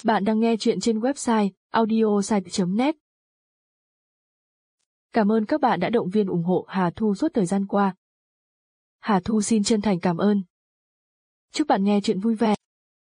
Bạn đang nghe chuyện trên website audiosite.net. Cảm ơn các bạn đã động viên ủng hộ Hà Thu suốt thời gian qua. Hà Thu xin chân thành cảm ơn. Chúc bạn nghe chuyện vui vẻ.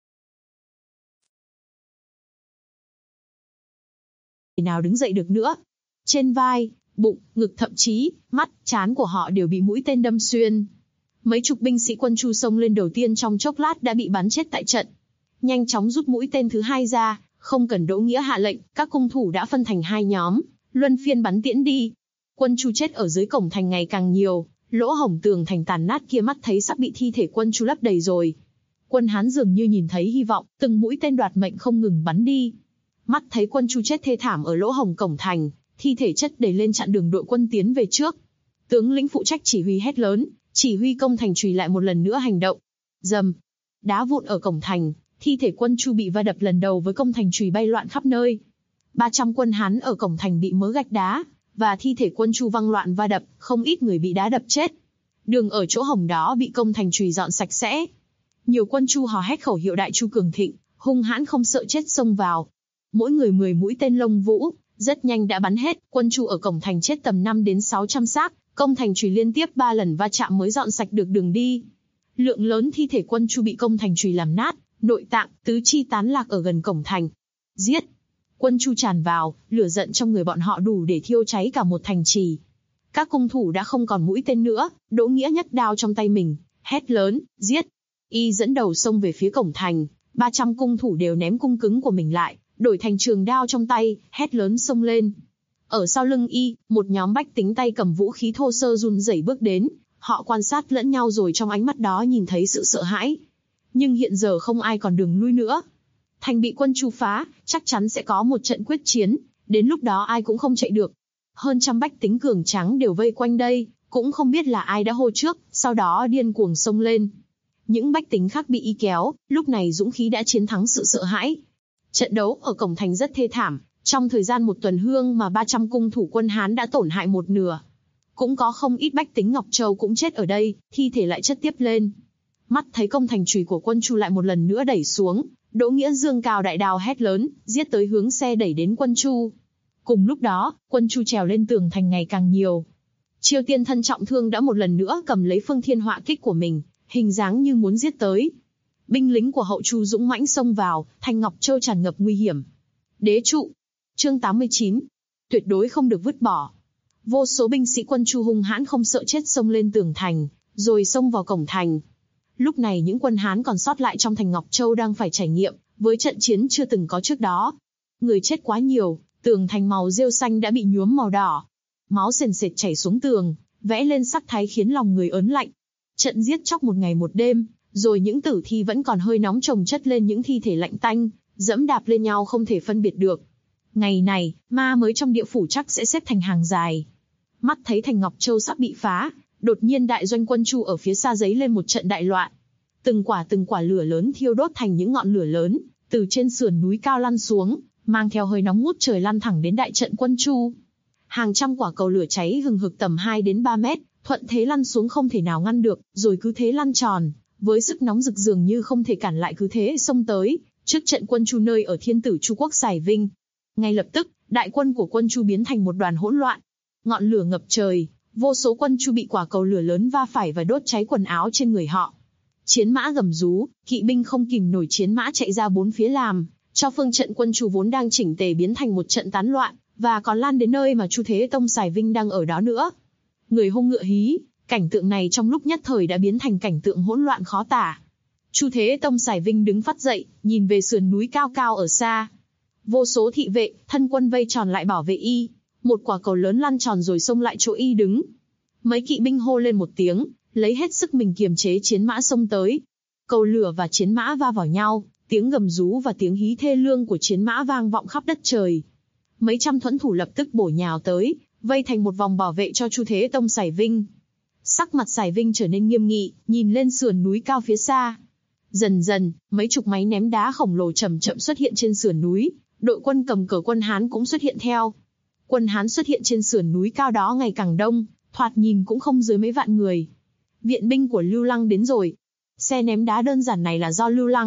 Nào đứng dậy được nữa. Trên vai, bụng, ngực thậm chí, mắt, trán của họ đều bị mũi tên đâm xuyên. Mấy chục binh sĩ quân Chu xông lên đầu tiên trong chốc lát đã bị bắn chết tại trận. Nhanh chóng rút mũi tên thứ hai ra, không cần Đỗ Nghĩa hạ lệnh, các cung thủ đã phân thành hai nhóm, luân phiên bắn tiễn đi. Quân Chu chết ở dưới cổng thành ngày càng nhiều, lỗ hổng tường thành tàn nát kia mắt thấy sắp bị thi thể quân Chu lấp đầy rồi. Quân Hán dường như nhìn thấy hy vọng, từng mũi tên đoạt mệnh không ngừng bắn đi. Mắt thấy quân Chu chết thê thảm ở lỗ hổng cổng thành, thi thể chất đầy lên chặn đường đội quân tiến về trước. Tướng lĩnh phụ trách chỉ huy hét lớn, chỉ huy công thành chùy lại một lần nữa hành động. Rầm, đá vụn ở cổng thành, thi thể quân Chu bị va đập lần đầu với công thành chùy bay loạn khắp nơi. 300 quân Hán ở cổng thành bị mớ gạch đá, và thi thể quân Chu văng loạn va đập, không ít người bị đá đập chết. Đường ở chỗ hổng đó bị công thành chùy dọn sạch sẽ. Nhiều quân Chu hò hét khẩu hiệu Đại Chu cường thịnh, hung hãn không sợ chết xông vào. Mỗi người 10 mũi tên lông vũ, rất nhanh đã bắn hết. Quân Chu ở cổng thành chết tầm 5 đến 600 xác, công thành chùy liên tiếp 3 lần va chạm mới dọn sạch được đường đi. Lượng lớn thi thể quân Chu bị công thành chùy làm nát, nội tạng, tứ chi tán lạc ở gần cổng thành. Giết! Quân Chu tràn vào, lửa giận trong người bọn họ đủ để thiêu cháy cả một thành trì. Các cung thủ đã không còn mũi tên nữa, Đỗ Nghĩa nhấc đao trong tay mình, hét lớn, giết! Y dẫn đầu xông về phía cổng thành, 300 cung thủ đều ném cung cứng của mình lại, đổi thành trường đao trong tay, hét lớn xông lên. Ở sau lưng Y, một nhóm bách tính tay cầm vũ khí thô sơ run rẩy bước đến, họ quan sát lẫn nhau rồi trong ánh mắt đó nhìn thấy sự sợ hãi. Nhưng hiện giờ không ai còn đường lui nữa. Thành bị quân Chu phá, chắc chắn sẽ có một trận quyết chiến, đến lúc đó ai cũng không chạy được. Hơn trăm bách tính cường tráng đều vây quanh đây, cũng không biết là ai đã hô trước, sau đó điên cuồng xông lên. Những bách tính khác bị Y kéo, lúc này dũng khí đã chiến thắng sự sợ hãi. Trận đấu ở cổng thành rất thê thảm, trong thời gian một tuần hương mà 300 cung thủ quân Hán đã tổn hại một nửa. Cũng có không ít bách tính Ngọc Châu cũng chết ở đây, thi thể lại chất tiếp lên. Mắt thấy công thành chùy của quân Chu lại một lần nữa đẩy xuống, Đỗ Nghĩa dương cao đại đao hét lớn, giết tới hướng xe đẩy đến quân Chu. Cùng lúc đó, quân Chu trèo lên tường thành ngày càng nhiều. Chiêu Tiên thân trọng thương đã một lần nữa cầm lấy phương thiên họa kích của mình, hình dáng như muốn giết tới. Binh lính của hậu Chu dũng mãnh xông vào, thành Ngọc Châu tràn ngập nguy hiểm. Đế trụ. Chương 89. Tuyệt đối không được vứt bỏ. Vô số binh sĩ quân Chu hung hãn không sợ chết xông lên tường thành, rồi xông vào cổng thành. Lúc này những quân Hán còn sót lại trong thành Ngọc Châu đang phải trải nghiệm với trận chiến chưa từng có trước đó. Người chết quá nhiều, tường thành màu rêu xanh đã bị nhuốm màu đỏ. Máu sền sệt chảy xuống tường, vẽ lên sắc thái khiến lòng người ớn lạnh. Trận giết chóc một ngày một đêm, rồi những tử thi vẫn còn hơi nóng chồng chất lên những thi thể lạnh tanh, dẫm đạp lên nhau không thể phân biệt được. Ngày này, ma mới trong địa phủ chắc sẽ xếp thành hàng dài. Mắt thấy thành Ngọc Châu sắp bị phá, đột nhiên đại doanh quân Chu ở phía xa giấy lên một trận đại loạn. Từng quả lửa lớn thiêu đốt thành những ngọn lửa lớn, từ trên sườn núi cao lăn xuống, mang theo hơi nóng ngút trời lan thẳng đến đại trận quân Chu. Hàng trăm quả cầu lửa cháy hừng hực tầm 2 đến 3 mét, thuận thế lăn xuống không thể nào ngăn được, rồi cứ thế lăn tròn, với sức nóng rực dường như không thể cản lại cứ thế xông tới, trước trận quân Chu nơi ở Thiên Tử Chu Quốc Sài Vinh. Ngay lập tức, đại quân của quân Chu biến thành một đoàn hỗn loạn. Ngọn lửa ngập trời, vô số quân Chu bị quả cầu lửa lớn va phải và đốt cháy quần áo trên người họ. Chiến mã gầm rú, kỵ binh không kìm nổi chiến mã chạy ra bốn phía làm cho phương trận quân Chu vốn đang chỉnh tề biến thành một trận tán loạn, và còn lan đến nơi mà Chu Thế Tông Sài Vinh đang ở đó nữa. Người hung ngựa hí, cảnh tượng này trong lúc nhất thời đã biến thành cảnh tượng hỗn loạn khó tả. Chu Thế Tông Sài Vinh đứng phắt dậy, nhìn về sườn núi cao cao ở xa. Vô số thị vệ, thân quân vây tròn lại bảo vệ Y. Một quả cầu lớn lăn tròn rồi xông lại chỗ Y đứng. Mấy kỵ binh hô lên một tiếng, lấy hết sức mình kiềm chế chiến mã xông tới. Cầu lửa và chiến mã va vào nhau, tiếng gầm rú và tiếng hí thê lương của chiến mã vang vọng khắp đất trời. Mấy trăm thuẫn thủ lập tức bổ nhào tới, vây thành một vòng bảo vệ cho Chu Thế Tông Sài Vinh. Sắc mặt Sài Vinh trở nên nghiêm nghị, nhìn lên sườn núi cao phía xa. Dần dần, mấy chục máy ném đá khổng lồ chậm chậm xuất hiện trên sườn núi, đội quân cầm cờ quân Hán cũng xuất hiện theo. Quân Hán xuất hiện trên sườn núi cao đó ngày càng đông, thoạt nhìn cũng không dưới mấy vạn người. Viện binh của Lưu Lăng đến rồi. Xe ném đá đơn giản này là do Lưu Lăng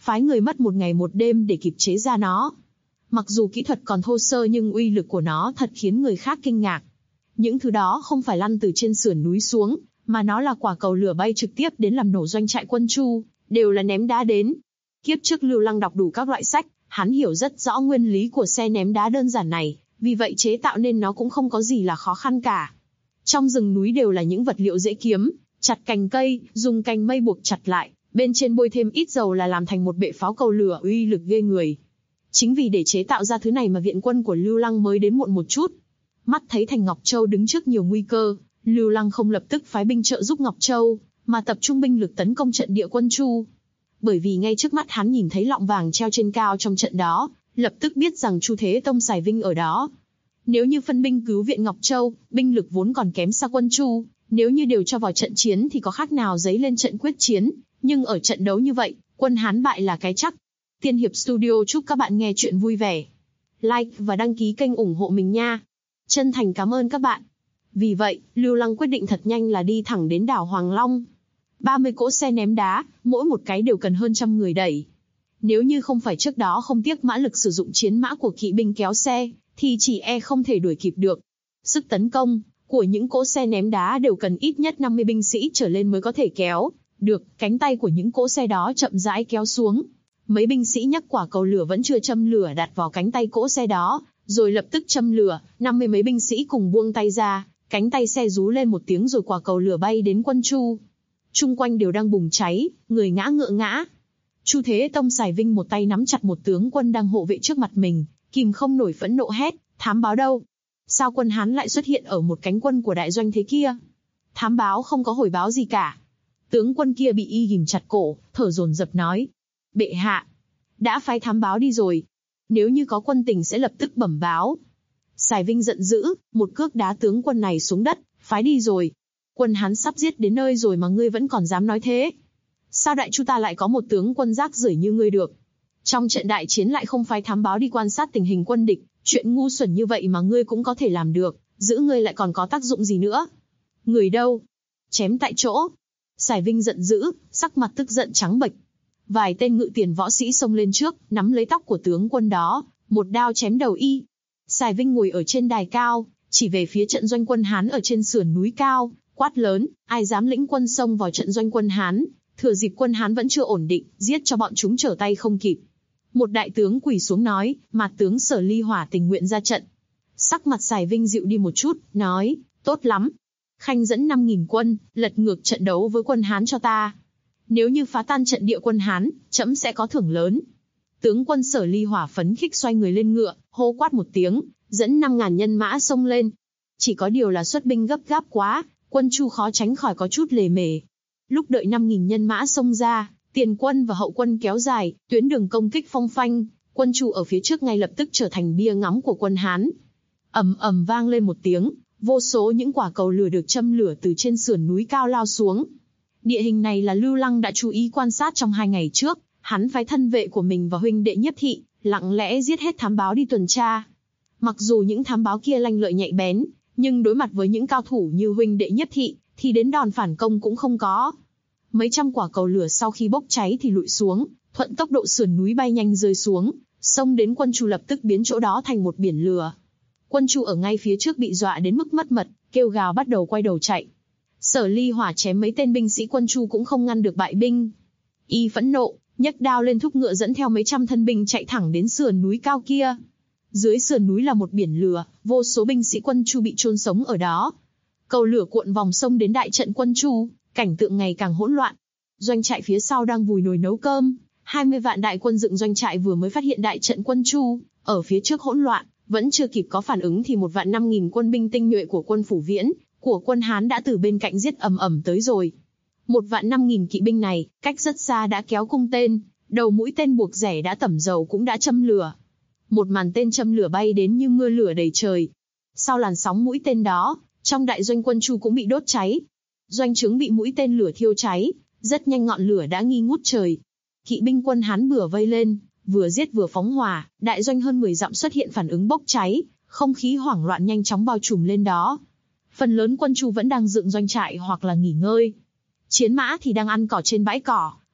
phái người mất một ngày một đêm để kịp chế ra nó. Mặc dù kỹ thuật còn thô sơ nhưng uy lực của nó thật khiến người khác kinh ngạc. Những thứ đó không phải lăn từ trên sườn núi xuống, mà nó là quả cầu lửa bay trực tiếp đến làm nổ doanh trại quân Chu, đều là ném đá đến. Kiếp trước Lưu Lăng đọc đủ các loại sách, hắn hiểu rất rõ nguyên lý của xe ném đá đơn giản này, vì vậy chế tạo nên nó cũng không có gì là khó khăn cả. Trong rừng núi đều là những vật liệu dễ kiếm, chặt cành cây, dùng cành mây buộc chặt lại, bên trên bôi thêm ít dầu là làm thành một bệ pháo cầu lửa uy lực ghê người. Chính vì để chế tạo ra thứ này mà viện quân của Lưu Lăng mới đến muộn một chút. Mắt thấy thành Ngọc Châu đứng trước nhiều nguy cơ, Lưu Lăng không lập tức phái binh trợ giúp Ngọc Châu, mà tập trung binh lực tấn công trận địa quân Chu. Bởi vì ngay trước mắt hắn nhìn thấy lọng vàng treo trên cao trong trận đó, lập tức biết rằng Chu Thế Tông xài binh ở đó. Nếu như phân binh cứu viện Ngọc Châu, binh lực vốn còn kém xa quân Chu, nếu như đều cho vào trận chiến thì có khác nào giấy lên trận quyết chiến, nhưng ở trận đấu như vậy, quân Hán bại là cái chắc. Tiên Hiệp Studio chúc các bạn nghe chuyện vui vẻ. Like và đăng ký kênh ủng hộ mình nha. Chân thành cảm ơn các bạn. Vì vậy, Lưu Lăng quyết định thật nhanh là đi thẳng đến đảo Hoàng Long. 30 cỗ xe ném đá, mỗi một cái đều cần hơn 100 người đẩy. Nếu như không phải trước đó không tiếc mã lực sử dụng chiến mã của kỵ binh kéo xe, thì chỉ không thể đuổi kịp được. Sức tấn công của những cỗ xe ném đá đều cần ít nhất 50 binh sĩ trở lên mới có thể kéo được. Cánh tay của những cỗ xe đó chậm rãi kéo xuống. Mấy binh sĩ nhấc quả cầu lửa vẫn chưa châm lửa đặt vào cánh tay cỗ xe đó, rồi lập tức châm lửa. 50 mấy binh sĩ cùng buông tay ra, cánh tay xe rú lên một tiếng rồi quả cầu lửa bay đến quân Chu. Chung quanh đều đang bùng cháy, người ngã ngựa ngã. Chu Thế Tông xài vinh một tay nắm chặt một tướng quân đang hộ vệ trước mặt mình, kìm không nổi phẫn nộ hét: thám báo đâu? Sao quân Hán lại xuất hiện ở một cánh quân của đại doanh thế kia? Thám báo không có hồi báo gì cả. Tướng quân kia bị y ghìm chặt cổ, thở dồn dập nói: bệ hạ, đã phái thám báo đi rồi. Nếu như có quân tình sẽ lập tức bẩm báo. Sài Vinh giận dữ, một cước đá tướng quân này xuống đất: phái đi rồi. Quân Hán sắp giết đến nơi rồi mà ngươi vẫn còn dám nói thế? Sao đại chu ta lại có một tướng quân rác rưởi như ngươi được? Trong trận đại chiến lại không phái thám báo đi quan sát tình hình quân địch, chuyện ngu xuẩn như vậy mà ngươi cũng có thể làm được, giữ ngươi lại còn có tác dụng gì nữa? Người đâu? Chém tại chỗ. Sài Vinh giận dữ, sắc mặt tức giận trắng bệch. Vài tên ngự tiền võ sĩ xông lên trước, nắm lấy tóc của tướng quân đó, một đao chém đầu y. Sài Vinh ngồi ở trên đài cao, chỉ về phía trận doanh quân Hán ở trên sườn núi cao, quát lớn: ai dám lĩnh quân xông vào trận doanh quân Hán, thừa dịp quân Hán vẫn chưa ổn định, giết cho bọn chúng trở tay không kịp. Một đại tướng quỳ xuống nói: Mạt tướng Sở Ly Hỏa tình nguyện ra trận. Sắc mặt Sài Vinh dịu đi một chút, nói: tốt lắm. Khanh dẫn 5.000 quân, lật ngược trận đấu với quân Hán cho ta. Nếu như phá tan trận địa quân Hán, trẫm sẽ có thưởng lớn. Tướng quân Sở Ly Hỏa phấn khích xoay người lên ngựa, hô quát một tiếng, dẫn 5.000 nhân mã xông lên. Chỉ có điều là xuất binh gấp gáp quá, quân Chu khó tránh khỏi có chút lề mề. Lúc đợi 5.000 nhân mã xông ra, tiền quân và hậu quân kéo dài, tuyến đường công kích phong phanh, quân Chu ở phía trước ngay lập tức trở thành bia ngắm của quân Hán. Ầm ầm vang lên một tiếng, vô số những quả cầu lửa được châm lửa từ trên sườn núi cao lao xuống. Địa hình này là Lưu Lăng đã chú ý quan sát trong 2 ngày trước, hắn phái thân vệ của mình và huynh đệ Nhiếp Thị, lặng lẽ giết hết thám báo đi tuần tra. Mặc dù những thám báo kia lanh lợi nhạy bén, nhưng đối mặt với những cao thủ như huynh đệ Nhiếp Thị, thì đến đòn phản công cũng không có. Mấy trăm quả cầu lửa sau khi bốc cháy thì lụi xuống, thuận tốc độ sườn núi bay nhanh rơi xuống, xông đến quân Chu lập tức biến chỗ đó thành một biển lửa. Quân Chu ở ngay phía trước bị dọa đến mức mất mật, kêu gào bắt đầu quay đầu chạy. Sở Ly Hỏa chém mấy tên binh sĩ quân Chu cũng không ngăn được bại binh. Y phẫn nộ, nhấc đao lên thúc ngựa dẫn theo mấy trăm thân binh chạy thẳng đến sườn núi cao kia. Dưới sườn núi là một biển lửa, vô số binh sĩ quân Chu bị chôn sống ở đó. Cầu lửa cuộn vòng sông đến đại trận quân Chu, cảnh tượng ngày càng hỗn loạn. Doanh trại phía sau đang vùi nồi nấu cơm, 20 vạn đại quân dựng doanh trại vừa mới phát hiện đại trận quân Chu ở phía trước hỗn loạn, vẫn chưa kịp có phản ứng thì 1.500.000 quân binh tinh nhuệ của quân Phủ Viễn, của quân Hán đã từ bên cạnh giết ầm ầm tới rồi. 1.500.000 kỵ binh này, cách rất xa đã kéo cung tên, đầu mũi tên buộc rẻ đã tẩm dầu cũng đã châm lửa. Một màn tên châm lửa bay đến như mưa lửa đầy trời. Sau làn sóng mũi tên đó, trong đại doanh quân Chu cũng bị đốt cháy. Doanh trướng bị mũi tên lửa thiêu cháy, rất nhanh ngọn lửa đã nghi ngút trời. Kỵ binh quân Hán bừa vây lên, vừa giết vừa phóng hỏa, đại doanh hơn 10 dặm xuất hiện phản ứng bốc cháy, không khí hoảng loạn nhanh chóng bao trùm lên đó. Phần lớn quân Chu vẫn đang dựng doanh trại hoặc là nghỉ ngơi. Chiến mã thì đang ăn cỏ trên bãi cỏ,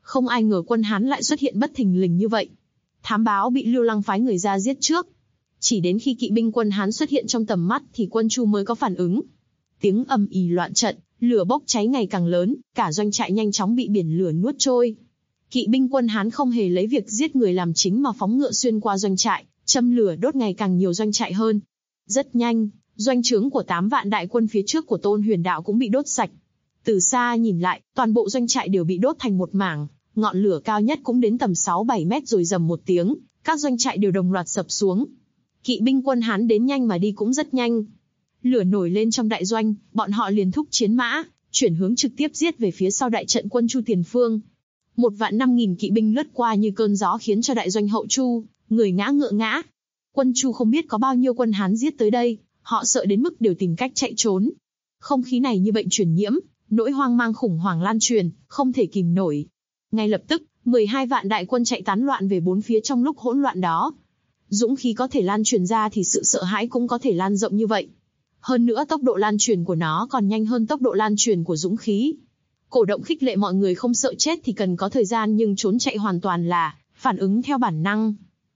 Không ai ngờ quân Hán lại xuất hiện bất thình lình như vậy. Thám báo bị Lưu Lăng phái người ra giết trước. Chỉ đến khi kỵ binh quân Hán xuất hiện trong tầm mắt thì quân Chu mới có phản ứng. Tiếng ầm ĩ loạn trận, lửa bốc cháy ngày càng lớn, cả doanh trại nhanh chóng bị biển lửa nuốt trôi. Kỵ binh quân Hán không hề lấy việc giết người làm chính mà phóng ngựa xuyên qua doanh trại, châm lửa đốt ngày càng nhiều doanh trại hơn. Rất nhanh, doanh trướng của 8 vạn đại quân phía trước của Tôn Huyền Đạo cũng bị đốt sạch. Từ xa nhìn lại, toàn bộ doanh trại đều bị đốt thành một mảng, ngọn lửa cao nhất cũng đến tầm 6-7 mét rồi rầm một tiếng, các doanh trại đều đồng loạt sập xuống. Kỵ binh quân Hán đến nhanh mà đi cũng rất nhanh. Lửa nổi lên trong đại doanh, bọn họ liền thúc chiến mã, chuyển hướng trực tiếp giết về phía sau đại trận quân Chu tiền phương. 1.500.000 kỵ binh lướt qua như cơn gió khiến cho đại doanh hậu Chu, người ngã ngựa ngã. Quân Chu không biết có bao nhiêu quân Hán giết tới đây, họ sợ đến mức đều tìm cách chạy trốn. Không khí này như bệnh truyền nhiễm, nỗi hoang mang khủng hoảng lan truyền, không thể kìm nổi. Ngay lập tức, 12 vạn đại quân chạy tán loạn về bốn phía trong lúc hỗn loạn đó. Dũng khí có thể lan truyền ra thì sự sợ hãi cũng có thể lan rộng như vậy. Hơn nữa tốc độ lan truyền của nó còn nhanh hơn tốc độ lan truyền của dũng khí. Cổ động khích lệ mọi người không sợ chết thì cần có thời gian, nhưng trốn chạy hoàn toàn là phản ứng theo bản năng.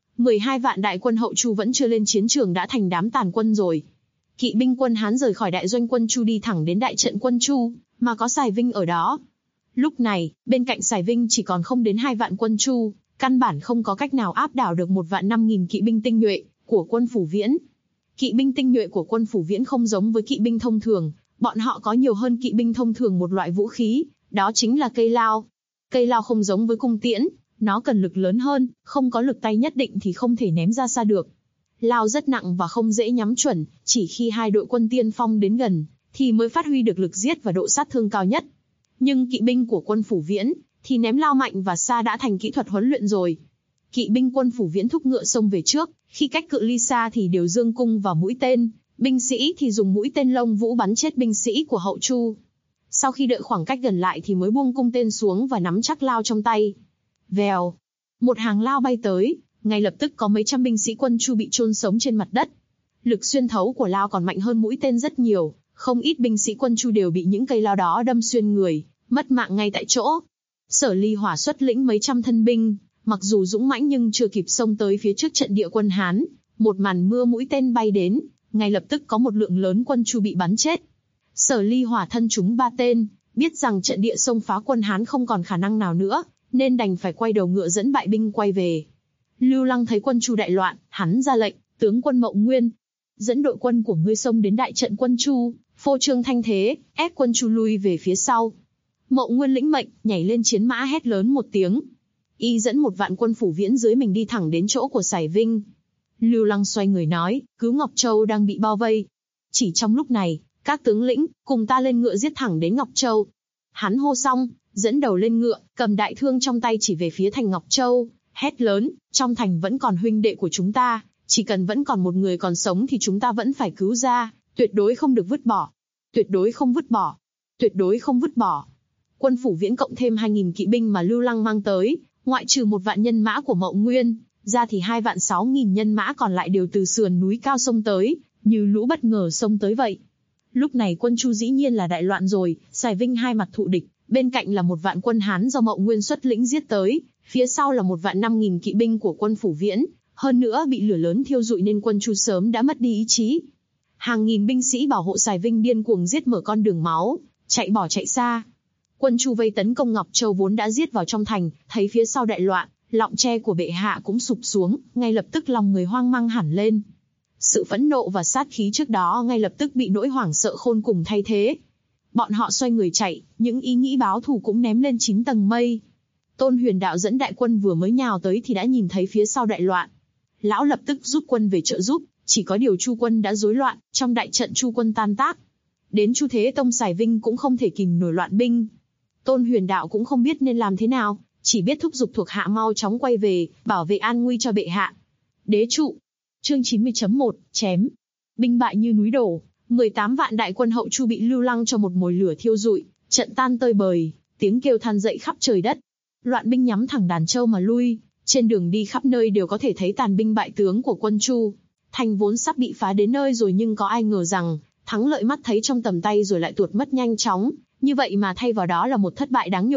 12 vạn đại quân hậu Chu vẫn chưa lên chiến trường đã thành đám tàn quân rồi. Kỵ binh quân Hán rời khỏi đại doanh quân Chu đi thẳng đến đại trận quân Chu, mà có Sài Vinh ở đó. Lúc này, bên cạnh Sài Vinh chỉ còn không đến 2 vạn quân Chu, căn bản không có cách nào áp đảo được 1.500.000 kỵ binh tinh nhuệ của quân Phủ Viễn. Kỵ binh tinh nhuệ của quân Phủ Viễn không giống với kỵ binh thông thường, bọn họ có nhiều hơn kỵ binh thông thường một loại vũ khí, đó chính là cây lao. Cây lao không giống với cung tiễn, nó cần lực lớn hơn, không có lực tay nhất định thì không thể ném ra xa được. Lao rất nặng và không dễ nhắm chuẩn, chỉ khi hai đội quân tiên phong đến gần, thì mới phát huy được lực giết và độ sát thương cao nhất. Nhưng kỵ binh của quân Phủ Viễn, thì ném lao mạnh và xa đã thành kỹ thuật huấn luyện rồi. Kỵ binh quân Phủ Viễn thúc ngựa xông về trước, khi cách cự ly xa thì đều giương cung và mũi tên, binh sĩ thì dùng mũi tên Lông Vũ bắn chết binh sĩ của hậu Chu. Sau khi đợi khoảng cách gần lại thì mới buông cung tên xuống và nắm chắc lao trong tay. Vèo, một hàng lao bay tới, ngay lập tức có mấy trăm binh sĩ quân Chu bị chôn sống trên mặt đất. Lực xuyên thấu của lao còn mạnh hơn mũi tên rất nhiều, không ít binh sĩ quân Chu đều bị những cây lao đó đâm xuyên người, mất mạng ngay tại chỗ. Sở Ly Hỏa xuất lĩnh mấy trăm thân binh, mặc dù dũng mãnh nhưng chưa kịp xông tới phía trước trận địa quân Hán, một màn mưa mũi tên bay đến, ngay lập tức có một lượng lớn quân Chu bị bắn chết. Sở Ly Hỏa thân trúng 3 tên, biết rằng trận địa xông phá quân Hán không còn khả năng nào nữa, nên đành phải quay đầu ngựa dẫn bại binh quay về. Lưu Lăng thấy quân Chu đại loạn, hắn ra lệnh, tướng quân Mậu Nguyên, dẫn đội quân của ngươi xông đến đại trận quân Chu, phô trương thanh thế, ép quân Chu lui về phía sau. Mậu Nguyên lĩnh mệnh, nhảy lên chiến mã hét lớn một tiếng. Y dẫn 1 vạn quân Phủ Viễn dưới mình đi thẳng đến chỗ của Sài Vinh. Lưu Lăng xoay người nói, cứu Ngọc Châu đang bị bao vây. Chỉ trong lúc này, các tướng lĩnh, cùng ta lên ngựa giết thẳng đến Ngọc Châu. Hắn hô xong, dẫn đầu lên ngựa, cầm đại thương trong tay chỉ về phía thành Ngọc Châu, hét lớn, trong thành vẫn còn huynh đệ của chúng ta, chỉ cần vẫn còn một người còn sống thì chúng ta vẫn phải cứu ra, tuyệt đối không được vứt bỏ. Tuyệt đối không vứt bỏ. Tuyệt đối không vứt bỏ. Quân Phủ Viễn cộng thêm 2.000 kỵ binh mà Lưu Lăng mang tới, ngoại trừ 1 vạn nhân mã của Mậu Nguyên, ra thì 2.600.000 nhân mã còn lại đều từ sườn núi cao xông tới, như lũ bất ngờ xông tới vậy. Lúc này quân Chu dĩ nhiên là đại loạn rồi, Sài Vinh hai mặt thụ địch, bên cạnh là 1 vạn quân Hán do Mậu Nguyên xuất lĩnh giết tới, phía sau là 1.500.000 kỵ binh của quân Phủ Viễn, hơn nữa bị lửa lớn thiêu rụi nên quân Chu sớm đã mất đi ý chí. Hàng nghìn binh sĩ bảo hộ Sài Vinh điên cuồng giết mở con đường máu, chạy bỏ chạy xa. Quân Chu vây tấn công Ngọc Châu vốn đã giết vào trong thành, thấy phía sau đại loạn, lọng tre của bệ hạ cũng sụp xuống, ngay lập tức lòng người hoang mang hẳn lên. Sự phẫn nộ và sát khí trước đó ngay lập tức bị nỗi hoảng sợ khôn cùng thay thế. Bọn họ xoay người chạy, những ý nghĩ báo thù cũng ném lên 9 tầng mây. Tôn Huyền Đạo dẫn đại quân vừa mới nhào tới thì đã nhìn thấy phía sau đại loạn. Lão lập tức rút quân về trợ giúp, chỉ có điều Chu quân đã rối loạn, trong đại trận Chu quân tan tác. Đến Chu Thế Tông Sài Vinh cũng không thể kìm nổi loạn binh. Tôn Huyền Đạo cũng không biết nên làm thế nào, chỉ biết thúc giục thuộc hạ mau chóng quay về, bảo vệ an nguy cho bệ hạ. Đế trụ. Chương 90.1, chém. Binh bại như núi đổ, 18 vạn đại quân hậu Chu bị Lưu Lăng cho một mồi lửa thiêu rụi, trận tan tơi bời, tiếng kêu than dậy khắp trời đất. Loạn binh nhắm thẳng Đàn Châu mà lui, trên đường đi khắp nơi đều có thể thấy tàn binh bại tướng của quân Chu. Thành vốn sắp bị phá đến nơi rồi nhưng có ai ngờ rằng, thắng lợi mắt thấy trong tầm tay rồi lại tuột mất nhanh chóng, như vậy mà thay vào đó là một thất bại đáng nhục.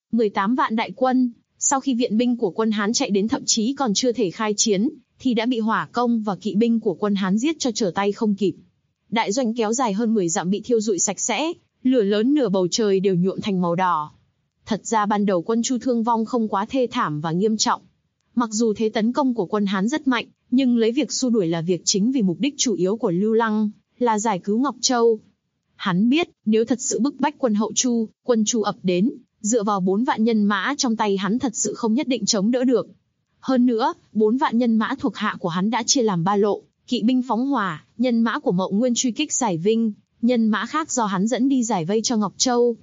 18 vạn đại quân, sau khi viện binh của quân Hán chạy đến thậm chí còn chưa thể khai chiến, thì đã bị hỏa công và kỵ binh của quân Hán giết cho trở tay không kịp. Đại doanh kéo dài hơn 10 dặm bị thiêu rụi sạch sẽ, lửa lớn nửa bầu trời đều nhuộm thành màu đỏ. Thật ra ban đầu quân Chu thương vong không quá thê thảm và nghiêm trọng. Mặc dù thế tấn công của quân Hán rất mạnh, nhưng lấy việc xua đuổi là việc chính vì mục đích chủ yếu của Lưu Lăng là giải cứu Ngọc Châu. Hắn biết, nếu thật sự bức bách quân Chu ập đến, dựa vào 4 vạn nhân mã trong tay hắn thật sự không nhất định chống đỡ được. Hơn nữa, 4 vạn nhân mã thuộc hạ của hắn đã chia làm 3 lộ, kỵ binh phóng hỏa, nhân mã của Mậu Nguyên truy kích Giải Vinh, nhân mã khác do hắn dẫn đi giải vây cho Ngọc Châu.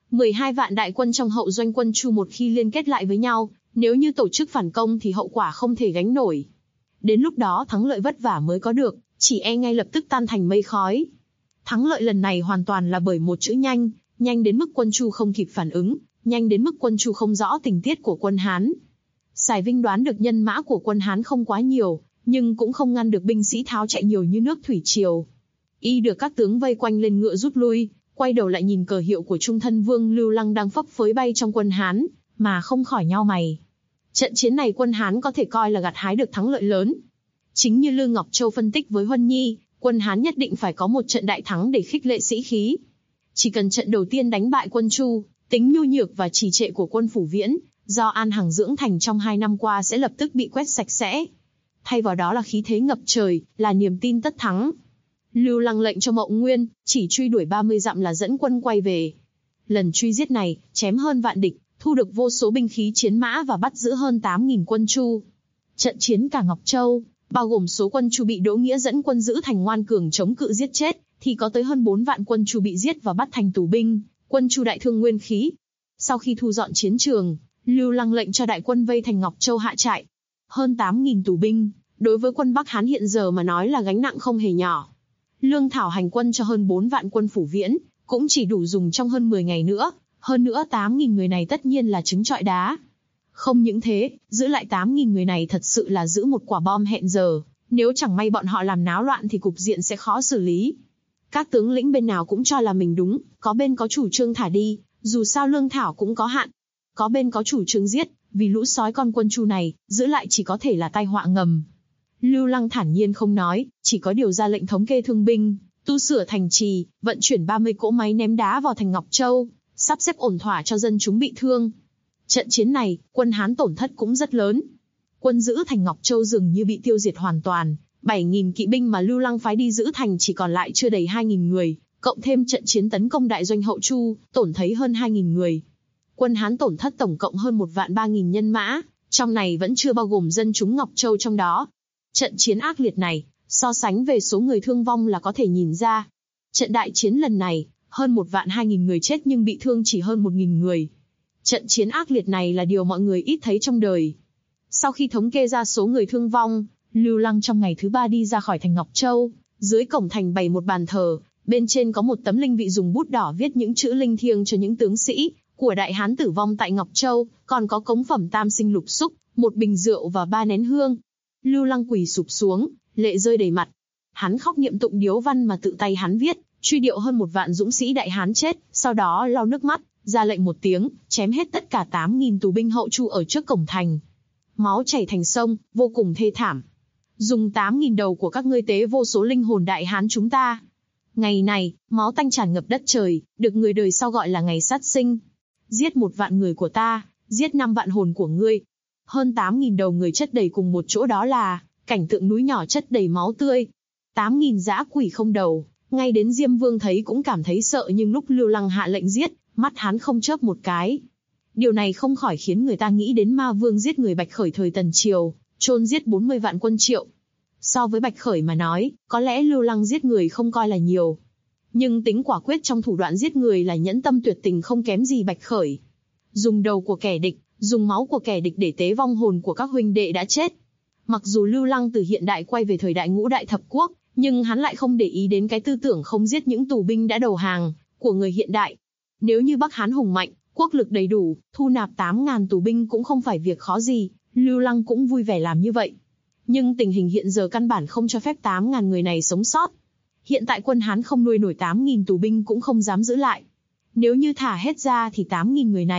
12 vạn đại quân trong hậu doanh quân Chu một khi liên kết lại với nhau, nếu như tổ chức phản công thì hậu quả không thể gánh nổi. Đến lúc đó thắng lợi vất vả mới có được, chỉ e ngay lập tức tan thành mây khói. Thắng lợi lần này hoàn toàn là bởi một chữ nhanh, nhanh đến mức quân Chu không kịp phản ứng, nhanh đến mức quân Chu không rõ tình tiết của quân Hán. Sài Vinh đoán được nhân mã của quân Hán không quá nhiều, nhưng cũng không ngăn được binh sĩ tháo chạy nhiều như nước thủy triều. Y được các tướng vây quanh lên ngựa rút lui, quay đầu lại nhìn cờ hiệu của Trung Thân Vương Lưu Lăng đang phấp phới bay trong quân Hán, mà không khỏi nhau mày. Trận chiến này quân Hán có thể coi là gặt hái được thắng lợi lớn. Chính như Lương Ngọc Châu phân tích với Huân Nhi, quân Hán nhất định phải có một trận đại thắng để khích lệ sĩ khí. Chỉ cần trận đầu tiên đánh bại quân Chu, tính nhu nhược và trì trệ của quân Phủ Viễn, do An Hằng dưỡng thành trong 2 năm qua sẽ lập tức bị quét sạch sẽ. Thay vào đó là khí thế ngập trời, là niềm tin tất thắng. Lưu Lăng lệnh cho Mậu Nguyên, chỉ truy đuổi 30 dặm là dẫn quân quay về. Lần truy giết này, chém hơn vạn địch, thu được vô số binh khí chiến mã và bắt giữ hơn 8.000 quân Chu. Trận chiến cả Ngọc Châu, bao gồm số quân Chu bị Đỗ Nghĩa dẫn quân giữ thành ngoan cường chống cự giết chết, thì có tới hơn 4 vạn quân Chu bị giết và bắt thành tù binh, quân Chu đại thương nguyên khí. Sau khi thu dọn chiến trường, Lưu Lăng lệnh cho đại quân vây thành Ngọc Châu hạ trại. Hơn 8.000 tù binh, đối với quân Bắc Hán hiện giờ mà nói là gánh nặng không hề nhỏ. Lương thảo hành quân cho hơn 4 vạn quân Phủ Viễn, cũng chỉ đủ dùng trong hơn 10 ngày nữa. Hơn nữa 8.000 người này tất nhiên là trứng trọi đá. Không những thế, giữ lại 8.000 người này thật sự là giữ một quả bom hẹn giờ. Nếu chẳng may bọn họ làm náo loạn thì cục diện sẽ khó xử lý. Các tướng lĩnh bên nào cũng cho là mình đúng, có bên có chủ trương thả đi, dù sao lương thảo cũng có hạn. Có bên có chủ trương giết, vì lũ sói con quân Chu này, giữ lại chỉ có thể là tai họa ngầm. Lưu Lăng thản nhiên không nói, chỉ có điều ra lệnh thống kê thương binh, tu sửa thành trì, vận chuyển 30 cỗ máy ném đá vào thành Ngọc Châu, sắp xếp ổn thỏa cho dân chúng bị thương. Trận chiến này, quân Hán tổn thất cũng rất lớn. Quân giữ thành Ngọc Châu dường như bị tiêu diệt hoàn toàn, 7.000 kỵ binh mà Lưu Lăng phái đi giữ thành chỉ còn lại chưa đầy 2.000 người, cộng thêm trận chiến tấn công đại doanh hậu Chu, tổn thấy hơn 2.000 người. Quân Hán tổn thất tổng cộng hơn 1 vạn 3.000 nhân mã, trong này vẫn chưa bao gồm dân chúng Ngọc Châu trong đó. Trận chiến ác liệt này, so sánh về số người thương vong là có thể nhìn ra. Trận đại chiến lần này, hơn 1 vạn 2.000 người chết nhưng bị thương chỉ hơn 1.000 người. Trận chiến ác liệt này là điều mọi người ít thấy trong đời. Sau khi thống kê ra số người thương vong, Lưu Lăng trong ngày thứ 3 đi ra khỏi thành Ngọc Châu, dưới cổng thành bày một bàn thờ, bên trên có một tấm linh vị dùng bút đỏ viết những chữ linh thiêng cho những tướng sĩ của Đại Hán tử vong tại Ngọc Châu, còn có cống phẩm tam sinh lục xúc, một bình rượu và 3 nén hương. Lưu Lăng quỳ sụp xuống, lệ rơi đầy mặt. Hắn khóc niệm tụng điếu văn mà tự tay hắn viết, truy điệu hơn 1 vạn dũng sĩ Đại Hán chết, sau đó lau nước mắt, ra lệnh một tiếng, chém hết tất cả 8.000 tù binh hậu Chu ở trước cổng thành. Máu chảy thành sông, vô cùng thê thảm. Dùng 8.000 đầu của các ngươi tế vô số linh hồn Đại Hán chúng ta. Ngày này, máu tanh tràn ngập đất trời, được người đời sau gọi là ngày sát sinh. Giết 1 vạn người của ta, giết 5 vạn hồn của ngươi. Hơn 8.000 đầu người chất đầy cùng một chỗ, đó là cảnh tượng núi nhỏ chất đầy máu tươi. 8.000 dã quỷ không đầu, ngay đến Diêm Vương thấy cũng cảm thấy sợ, nhưng lúc Lưu Lăng hạ lệnh giết, mắt hắn không chớp một cái. Điều này không khỏi khiến người ta nghĩ đến Ma Vương giết người Bạch Khởi thời Tần Triều, chôn giết 40 vạn quân Triệu. So với Bạch Khởi mà nói, có lẽ Lưu Lăng giết người không coi là nhiều. Nhưng tính quả quyết trong thủ đoạn giết người là nhẫn tâm tuyệt tình không kém gì Bạch Khởi. Dùng đầu của kẻ địch, dùng máu của kẻ địch để tế vong hồn của các huynh đệ đã chết. Mặc dù Lưu Lăng từ hiện đại quay về thời đại Ngũ Đại Thập Quốc, nhưng hắn lại không để ý đến cái tư tưởng không giết những tù binh đã đầu hàng của người hiện đại. Nếu như Bắc Hán hùng mạnh, quốc lực đầy đủ, thu nạp 8.000 tù binh cũng không phải việc khó gì, Lưu Lăng cũng vui vẻ làm như vậy. Nhưng tình hình hiện giờ căn bản không cho phép 8.000 người này sống sót. Hiện tại quân Hán không nuôi nổi 8.000 tù binh cũng không dám giữ lại. Nếu như thả hết ra thì 8.000 người này,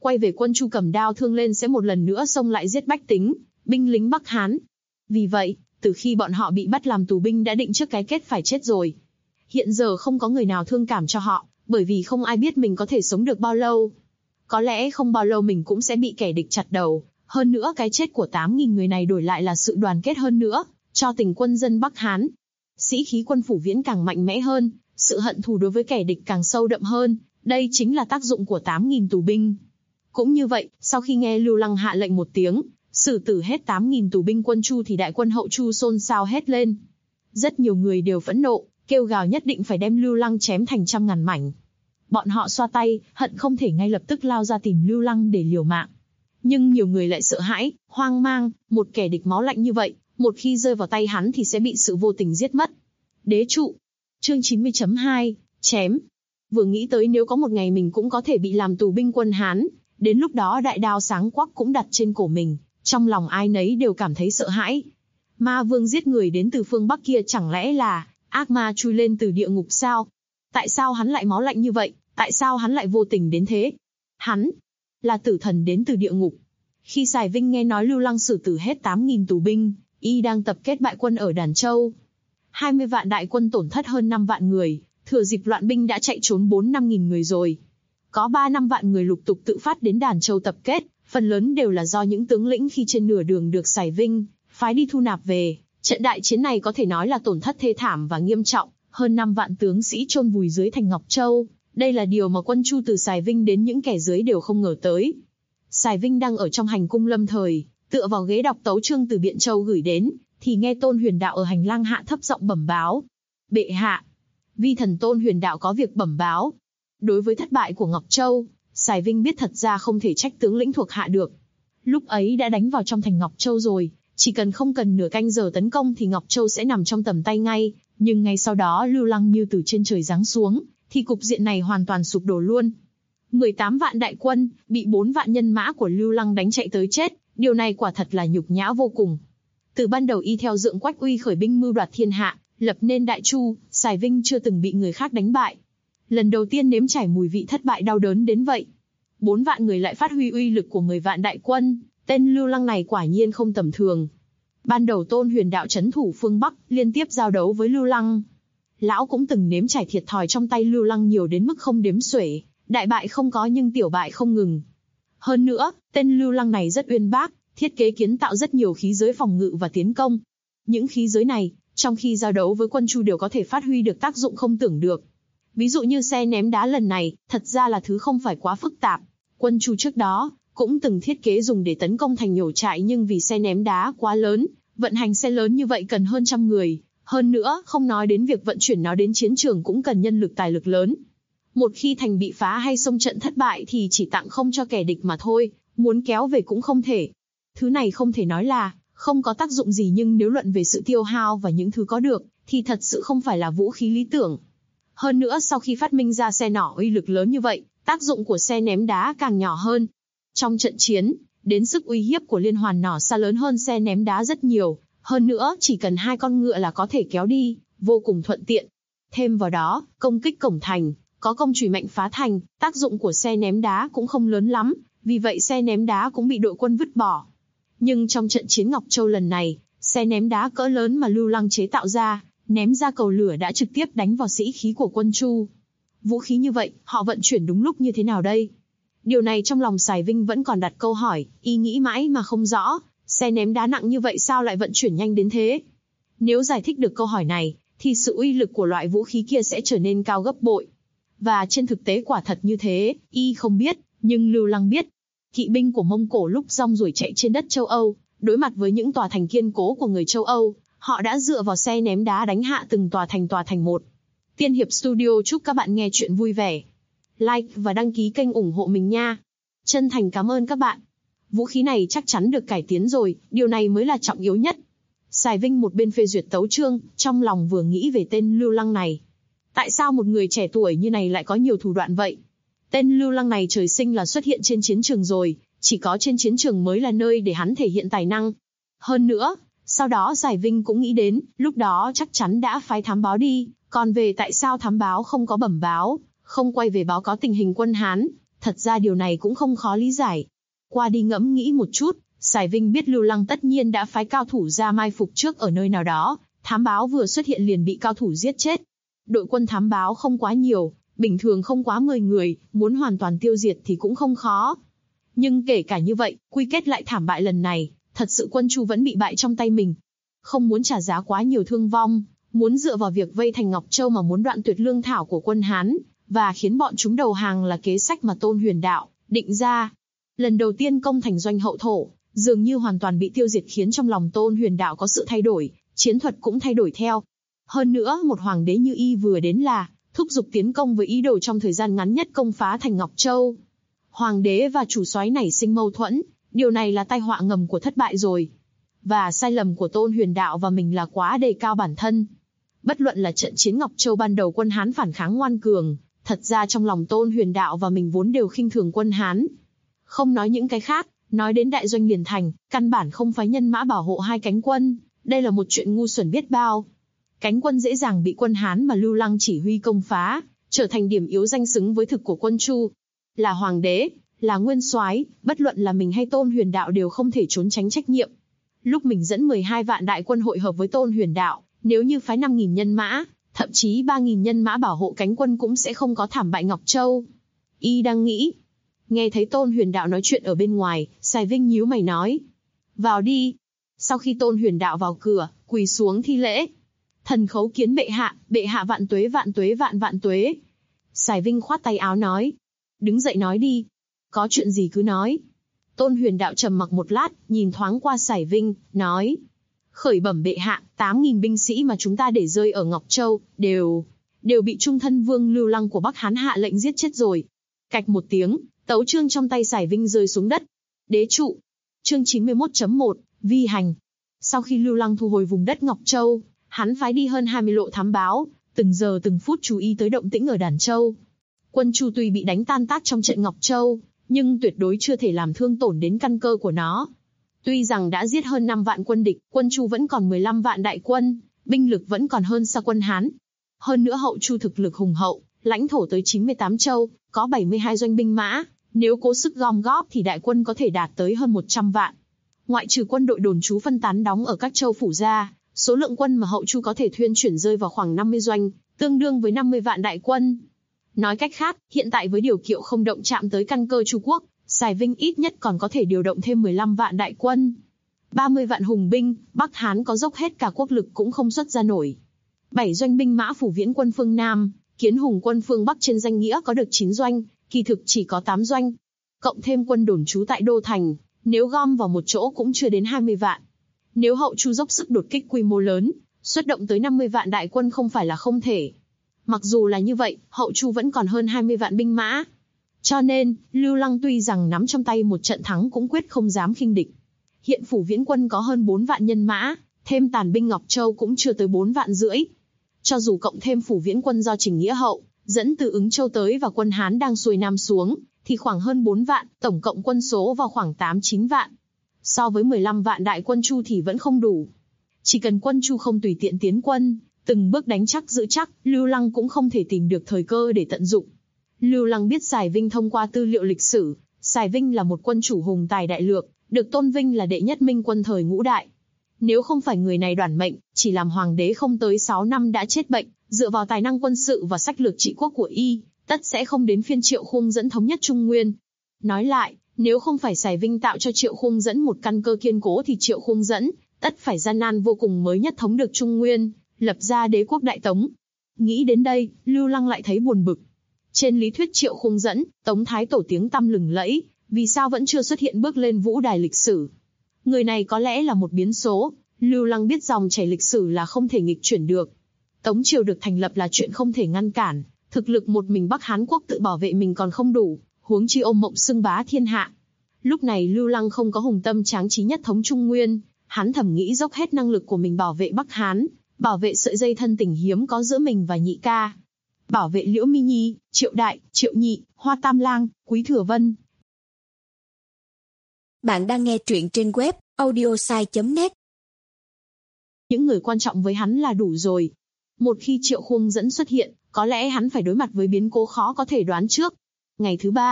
quay về quân Chu cầm đao thương lên sẽ một lần nữa xông lại giết bách tính, binh lính Bắc Hán. Vì vậy, từ khi bọn họ bị bắt làm tù binh đã định trước cái kết phải chết rồi. Hiện giờ không có người nào thương cảm cho họ, bởi vì không ai biết mình có thể sống được bao lâu. Có lẽ không bao lâu mình cũng sẽ bị kẻ địch chặt đầu, hơn nữa cái chết của 8.000 người này đổi lại là sự đoàn kết hơn nữa, cho tình quân dân Bắc Hán. Sĩ khí quân Phủ Viễn càng mạnh mẽ hơn, sự hận thù đối với kẻ địch càng sâu đậm hơn, đây chính là tác dụng của 8.000 tù binh. Cũng như vậy, sau khi nghe Lưu Lăng hạ lệnh một tiếng, xử tử hết 8.000 tù binh quân Chu thì đại quân hậu Chu xôn xao hét lên. Rất nhiều người đều phẫn nộ, kêu gào nhất định phải đem Lưu Lăng chém thành trăm ngàn mảnh. Bọn họ xoa tay, hận không thể ngay lập tức lao ra tìm Lưu Lăng để liều mạng. Nhưng nhiều người lại sợ hãi, hoang mang, một kẻ địch máu lạnh như vậy, một khi rơi vào tay hắn thì sẽ bị sự vô tình giết mất. Đế trụ. Chương 90.2, chém. Vừa nghĩ tới nếu có một ngày mình cũng có thể bị làm tù binh quân Hán, đến lúc đó đại đao sáng quắc cũng đặt trên cổ mình, trong lòng ai nấy đều cảm thấy sợ hãi. Ma vương giết người đến từ phương Bắc kia chẳng lẽ là ác ma chui lên từ địa ngục sao? Tại sao hắn lại máu lạnh như vậy? Tại sao hắn lại vô tình đến thế? Hắn là tử thần đến từ địa ngục. Khi Sài Vinh nghe nói Lưu Lăng xử tử hết 8.000 tù binh, y đang tập kết bại quân ở Đàn Châu. 20 vạn đại quân tổn thất hơn 5 vạn người, thừa dịp loạn binh đã chạy trốn 4-5.000 người rồi. Có 3-5 vạn người lục tục tự phát đến Đàn Châu tập kết, phần lớn đều là do những tướng lĩnh khi trên nửa đường được Sài Vinh phái đi thu nạp về. Trận đại chiến này có thể nói là tổn thất thê thảm và nghiêm trọng, hơn 5 vạn tướng sĩ chôn vùi dưới thành Ngọc Châu. Đây là điều mà quân Chu từ Sài Vinh đến những kẻ dưới đều không ngờ tới. Sài Vinh đang ở trong hành cung lâm thời, tựa vào ghế đọc tấu chương từ Biện Châu gửi đến, thì nghe Tôn Huyền Đạo ở hành lang hạ thấp giọng bẩm báo. Bệ hạ, vi thần Tôn Huyền Đạo có việc bẩm báo. Đối với thất bại của Ngọc Châu, Sài Vinh biết thật ra không thể trách tướng lĩnh thuộc hạ được. Lúc ấy đã đánh vào trong thành Ngọc Châu rồi, chỉ cần không cần nửa canh giờ tấn công thì Ngọc Châu sẽ nằm trong tầm tay ngay, nhưng ngay sau đó Lưu Lăng như từ trên trời giáng xuống, thì cục diện này hoàn toàn sụp đổ luôn. 18 vạn đại quân, bị 4 vạn nhân mã của Lưu Lăng đánh chạy tới chết, điều này quả thật là nhục nhã vô cùng. Từ ban đầu y theo Dượng Quách Uy khởi binh mưu đoạt thiên hạ, lập nên Đại Chu, Sài Vinh chưa từng bị người khác đánh bại. Lần đầu tiên nếm trải mùi vị thất bại đau đớn đến vậy. 4 vạn người lại phát huy uy lực của 10 vạn đại quân, tên Lưu Lăng này quả nhiên không tầm thường. Ban đầu Tôn Huyền Đạo trấn thủ phương Bắc, liên tiếp giao đấu với Lưu Lăng. Lão cũng từng nếm trải thiệt thòi trong tay Lưu Lăng nhiều đến mức không đếm xuể, đại bại không có nhưng tiểu bại không ngừng. Hơn nữa, tên Lưu Lăng này rất uyên bác, thiết kế kiến tạo rất nhiều khí giới phòng ngự và tiến công. Những khí giới này, trong khi giao đấu với quân Chu đều có thể phát huy được tác dụng không tưởng được. Ví dụ như xe ném đá lần này, thật ra là thứ không phải quá phức tạp. Quân Chu trước đó cũng từng thiết kế dùng để tấn công thành nhổ trại, nhưng vì xe ném đá quá lớn, vận hành xe lớn như vậy cần hơn 100 người. Hơn nữa, không nói đến việc vận chuyển nó đến chiến trường cũng cần nhân lực tài lực lớn. Một khi thành bị phá hay xông trận thất bại thì chỉ tặng không cho kẻ địch mà thôi, muốn kéo về cũng không thể. Thứ này không thể nói là không có tác dụng gì, nhưng nếu luận về sự tiêu hao và những thứ có được, thì thật sự không phải là vũ khí lý tưởng. Hơn nữa sau khi phát minh ra xe nỏ uy lực lớn như vậy, tác dụng của xe ném đá càng nhỏ hơn. Trong trận chiến, đến sức uy hiếp của liên hoàn nỏ xa lớn hơn xe ném đá rất nhiều. Hơn nữa, chỉ cần 2 con ngựa là có thể kéo đi, vô cùng thuận tiện. Thêm vào đó, công kích cổng thành, có công chùy mạnh phá thành, tác dụng của xe ném đá cũng không lớn lắm, vì vậy xe ném đá cũng bị đội quân vứt bỏ. Nhưng trong trận chiến Ngọc Châu lần này, xe ném đá cỡ lớn mà Lưu Lăng chế tạo ra, ném ra cầu lửa đã trực tiếp đánh vào sĩ khí của quân Chu. Vũ khí như vậy, họ vận chuyển đúng lúc như thế nào đây? Điều này trong lòng Sài Vinh vẫn còn đặt câu hỏi, y nghĩ mãi mà không rõ. Xe ném đá nặng như vậy sao lại vận chuyển nhanh đến thế? Nếu giải thích được câu hỏi này, thì sự uy lực của loại vũ khí kia sẽ trở nên cao gấp bội. Và trên thực tế quả thật như thế, y không biết, nhưng Lưu Lăng biết. Kỵ binh của Mông Cổ lúc rong ruổi chạy trên đất châu Âu, đối mặt với những tòa thành kiên cố của người châu Âu, họ đã dựa vào xe ném đá đánh hạ từng tòa thành một. Tiên Hiệp Studio chúc các bạn nghe chuyện vui vẻ. Like và đăng ký kênh ủng hộ mình nha. Chân thành cảm ơn các bạn. Vũ khí này chắc chắn được cải tiến rồi, điều này mới là trọng yếu nhất. Sài Vinh một bên phê duyệt tấu chương, trong lòng vừa nghĩ về tên Lưu Lăng này. Tại sao một người trẻ tuổi như này lại có nhiều thủ đoạn vậy? Tên Lưu Lăng này trời sinh là xuất hiện trên chiến trường rồi, chỉ có trên chiến trường mới là nơi để hắn thể hiện tài năng. Hơn nữa, sau đó Sài Vinh cũng nghĩ đến, lúc đó chắc chắn đã phái thám báo đi, còn về tại sao thám báo không có bẩm báo, không quay về báo cáo tình hình quân Hán, Thật ra điều này cũng không khó lý giải. Qua đi ngẫm nghĩ một chút, Sài Vinh biết Lưu Lăng tất nhiên đã phái cao thủ ra mai phục trước ở nơi nào đó, thám báo vừa xuất hiện liền bị cao thủ giết chết. Đội quân thám báo không quá nhiều, bình thường không quá 10 người, muốn hoàn toàn tiêu diệt thì cũng không khó. Nhưng kể cả như vậy, quy kết lại thảm bại lần này, thật sự quân Chu vẫn bị bại trong tay mình. Không muốn trả giá quá nhiều thương vong, muốn dựa vào việc vây thành Ngọc Châu mà muốn đoạn tuyệt lương thảo của quân Hán, và khiến bọn chúng đầu hàng là kế sách mà Tôn Huyền Đạo định ra. Lần đầu tiên công thành doanh hậu thổ, dường như hoàn toàn bị tiêu diệt khiến trong lòng Tôn Huyền Đạo có sự thay đổi, chiến thuật cũng thay đổi theo. Hơn nữa, một hoàng đế như y vừa đến là thúc giục tiến công với ý đồ trong thời gian ngắn nhất công phá thành Ngọc Châu. Hoàng đế và chủ soái nảy sinh mâu thuẫn, điều này là tai họa ngầm của thất bại rồi. Và sai lầm của Tôn Huyền Đạo và mình là quá đề cao bản thân. Bất luận là trận chiến Ngọc Châu ban đầu quân Hán phản kháng ngoan cường, thật ra trong lòng Tôn Huyền Đạo và mình vốn đều khinh thường quân Hán. Không nói những cái khác, nói đến đại doanh liền thành, căn bản không phái nhân mã bảo hộ hai cánh quân, đây là một chuyện ngu xuẩn biết bao. Cánh quân dễ dàng bị quân Hán mà Lưu Lăng chỉ huy công phá, trở thành điểm yếu danh xứng với thực của quân Chu. Là hoàng đế, là nguyên soái, bất luận là mình hay Tôn Huyền Đạo đều không thể trốn tránh trách nhiệm. Lúc mình dẫn 12 vạn đại quân hội hợp với Tôn Huyền Đạo, nếu như phái 5.000 nhân mã, thậm chí 3.000 nhân mã bảo hộ cánh quân cũng sẽ không có thảm bại Ngọc Châu. Y đang nghĩ. Nghe thấy Tôn Huyền Đạo nói chuyện ở bên ngoài, Sài Vinh nhíu mày nói. Vào đi. Sau khi Tôn Huyền Đạo vào cửa, quỳ xuống thi lễ. Thần khấu kiến bệ hạ vạn tuế vạn tuế. Sài Vinh khoát tay áo nói. Đứng dậy nói đi. Có chuyện gì cứ nói. Tôn Huyền Đạo trầm mặc một lát, nhìn thoáng qua Sài Vinh, nói. Khởi bẩm bệ hạ, 8.000 binh sĩ mà chúng ta để rơi ở Ngọc Châu, đều bị trung thân vương Lưu Lăng của Bắc Hán hạ lệnh giết chết rồi. Cạch một tiếng, tấu chương trong tay Sài Vinh rơi xuống đất. Đế trụ. Chương 91.1, vi hành. Sau khi Lưu Lăng thu hồi vùng đất Ngọc Châu, hắn phái đi hơn 20 lộ thám báo, từng giờ từng phút chú ý tới động tĩnh ở Đàn Châu. Quân Chu tuy bị đánh tan tác trong trận Ngọc Châu, nhưng tuyệt đối chưa thể làm thương tổn đến căn cơ của nó. Tuy rằng đã giết hơn 5 vạn quân địch, quân Chu vẫn còn 15 vạn đại quân, binh lực vẫn còn hơn xa quân Hán. Hơn nữa hậu Chu thực lực hùng hậu, lãnh thổ tới 98 châu, có 72 doanh binh mã, nếu cố sức gom góp thì đại quân có thể đạt tới hơn 100 vạn. Ngoại trừ quân đội đồn trú phân tán đóng ở các châu phủ ra, số lượng quân mà hậu Chu có thể thuyên chuyển rơi vào khoảng 50 doanh, tương đương với 50 vạn đại quân. Nói cách khác, hiện tại với điều kiện không động chạm tới căn cơ Chu quốc, Sài Vinh ít nhất còn có thể điều động thêm 15 vạn đại quân. 30 vạn hùng binh, Bắc Hán có dốc hết cả quốc lực cũng không xuất ra nổi. 7 doanh binh mã phủ viễn quân phương Nam, Kiến Hùng quân phương Bắc trên danh nghĩa có được 9 doanh, kỳ thực chỉ có 8 doanh. Cộng thêm quân đồn trú tại Đô Thành, nếu gom vào một chỗ cũng chưa đến 20 vạn. Nếu hậu Chu dốc sức đột kích quy mô lớn, xuất động tới 50 vạn đại quân không phải là không thể. Mặc dù là như vậy, hậu Chu vẫn còn hơn 20 vạn binh mã. Cho nên, Lưu Lăng tuy rằng nắm trong tay một trận thắng cũng quyết không dám khinh địch. Hiện phủ viễn quân có hơn 4 vạn nhân mã, thêm tàn binh Ngọc Châu cũng chưa tới 4 vạn rưỡi. Cho dù cộng thêm phủ viễn quân do Trình Nghĩa Hậu dẫn từ Ứng Châu tới và quân Hán đang xuôi nam xuống, thì khoảng hơn 4 vạn, tổng cộng quân số vào khoảng 8-9 vạn. So với 15 vạn đại quân Chu thì vẫn không đủ. Chỉ cần quân Chu không tùy tiện tiến quân, từng bước đánh chắc giữ chắc, Lưu Lăng cũng không thể tìm được thời cơ để tận dụng. Lưu Lăng biết Sài Vinh thông qua tư liệu lịch sử, Sài Vinh là một quân chủ hùng tài đại lược, được tôn vinh là đệ nhất minh quân thời ngũ đại. Nếu không phải người này đoản mệnh, chỉ làm hoàng đế không tới 6 năm đã chết bệnh, dựa vào tài năng quân sự và sách lược trị quốc của y, tất sẽ không đến phiên Triệu Khung Dẫn thống nhất Trung Nguyên. Nói lại, nếu không phải Sài Vinh tạo cho Triệu Khung Dẫn một căn cơ kiên cố thì Triệu Khung Dẫn tất phải gian nan vô cùng mới nhất thống được Trung Nguyên, lập ra đế quốc Đại Tống. Nghĩ đến đây, Lưu Lăng lại thấy buồn bực. Trên lý thuyết Triệu Khung Dẫn, Tống Thái Tổ tiếng tăm lừng lẫy, vì sao vẫn chưa xuất hiện bước lên vũ đài lịch sử? Người này có lẽ là một biến số. Lưu Lăng biết dòng chảy lịch sử là không thể nghịch chuyển được. Tống triều được thành lập là chuyện không thể ngăn cản, thực lực một mình Bắc Hán quốc tự bảo vệ mình còn không đủ, huống chi ôm mộng xưng bá thiên hạ. Lúc này Lưu Lăng không có hùng tâm tráng trí nhất thống Trung Nguyên, hắn thầm nghĩ dốc hết năng lực của mình bảo vệ Bắc Hán, bảo vệ sợi dây thân tình hiếm có giữa mình và nhị ca. Bảo vệ Liễu Mi Nhi, Triệu Đại, Triệu Nhị, Hoa Tam Lang, Quý Thừa Vân. Bạn đang nghe truyện trên web audiosai.net. Những người quan trọng với hắn là đủ rồi. Một khi Triệu Khung Dẫn xuất hiện, có lẽ hắn phải đối mặt với biến cố khó có thể đoán trước. Ngày thứ 3,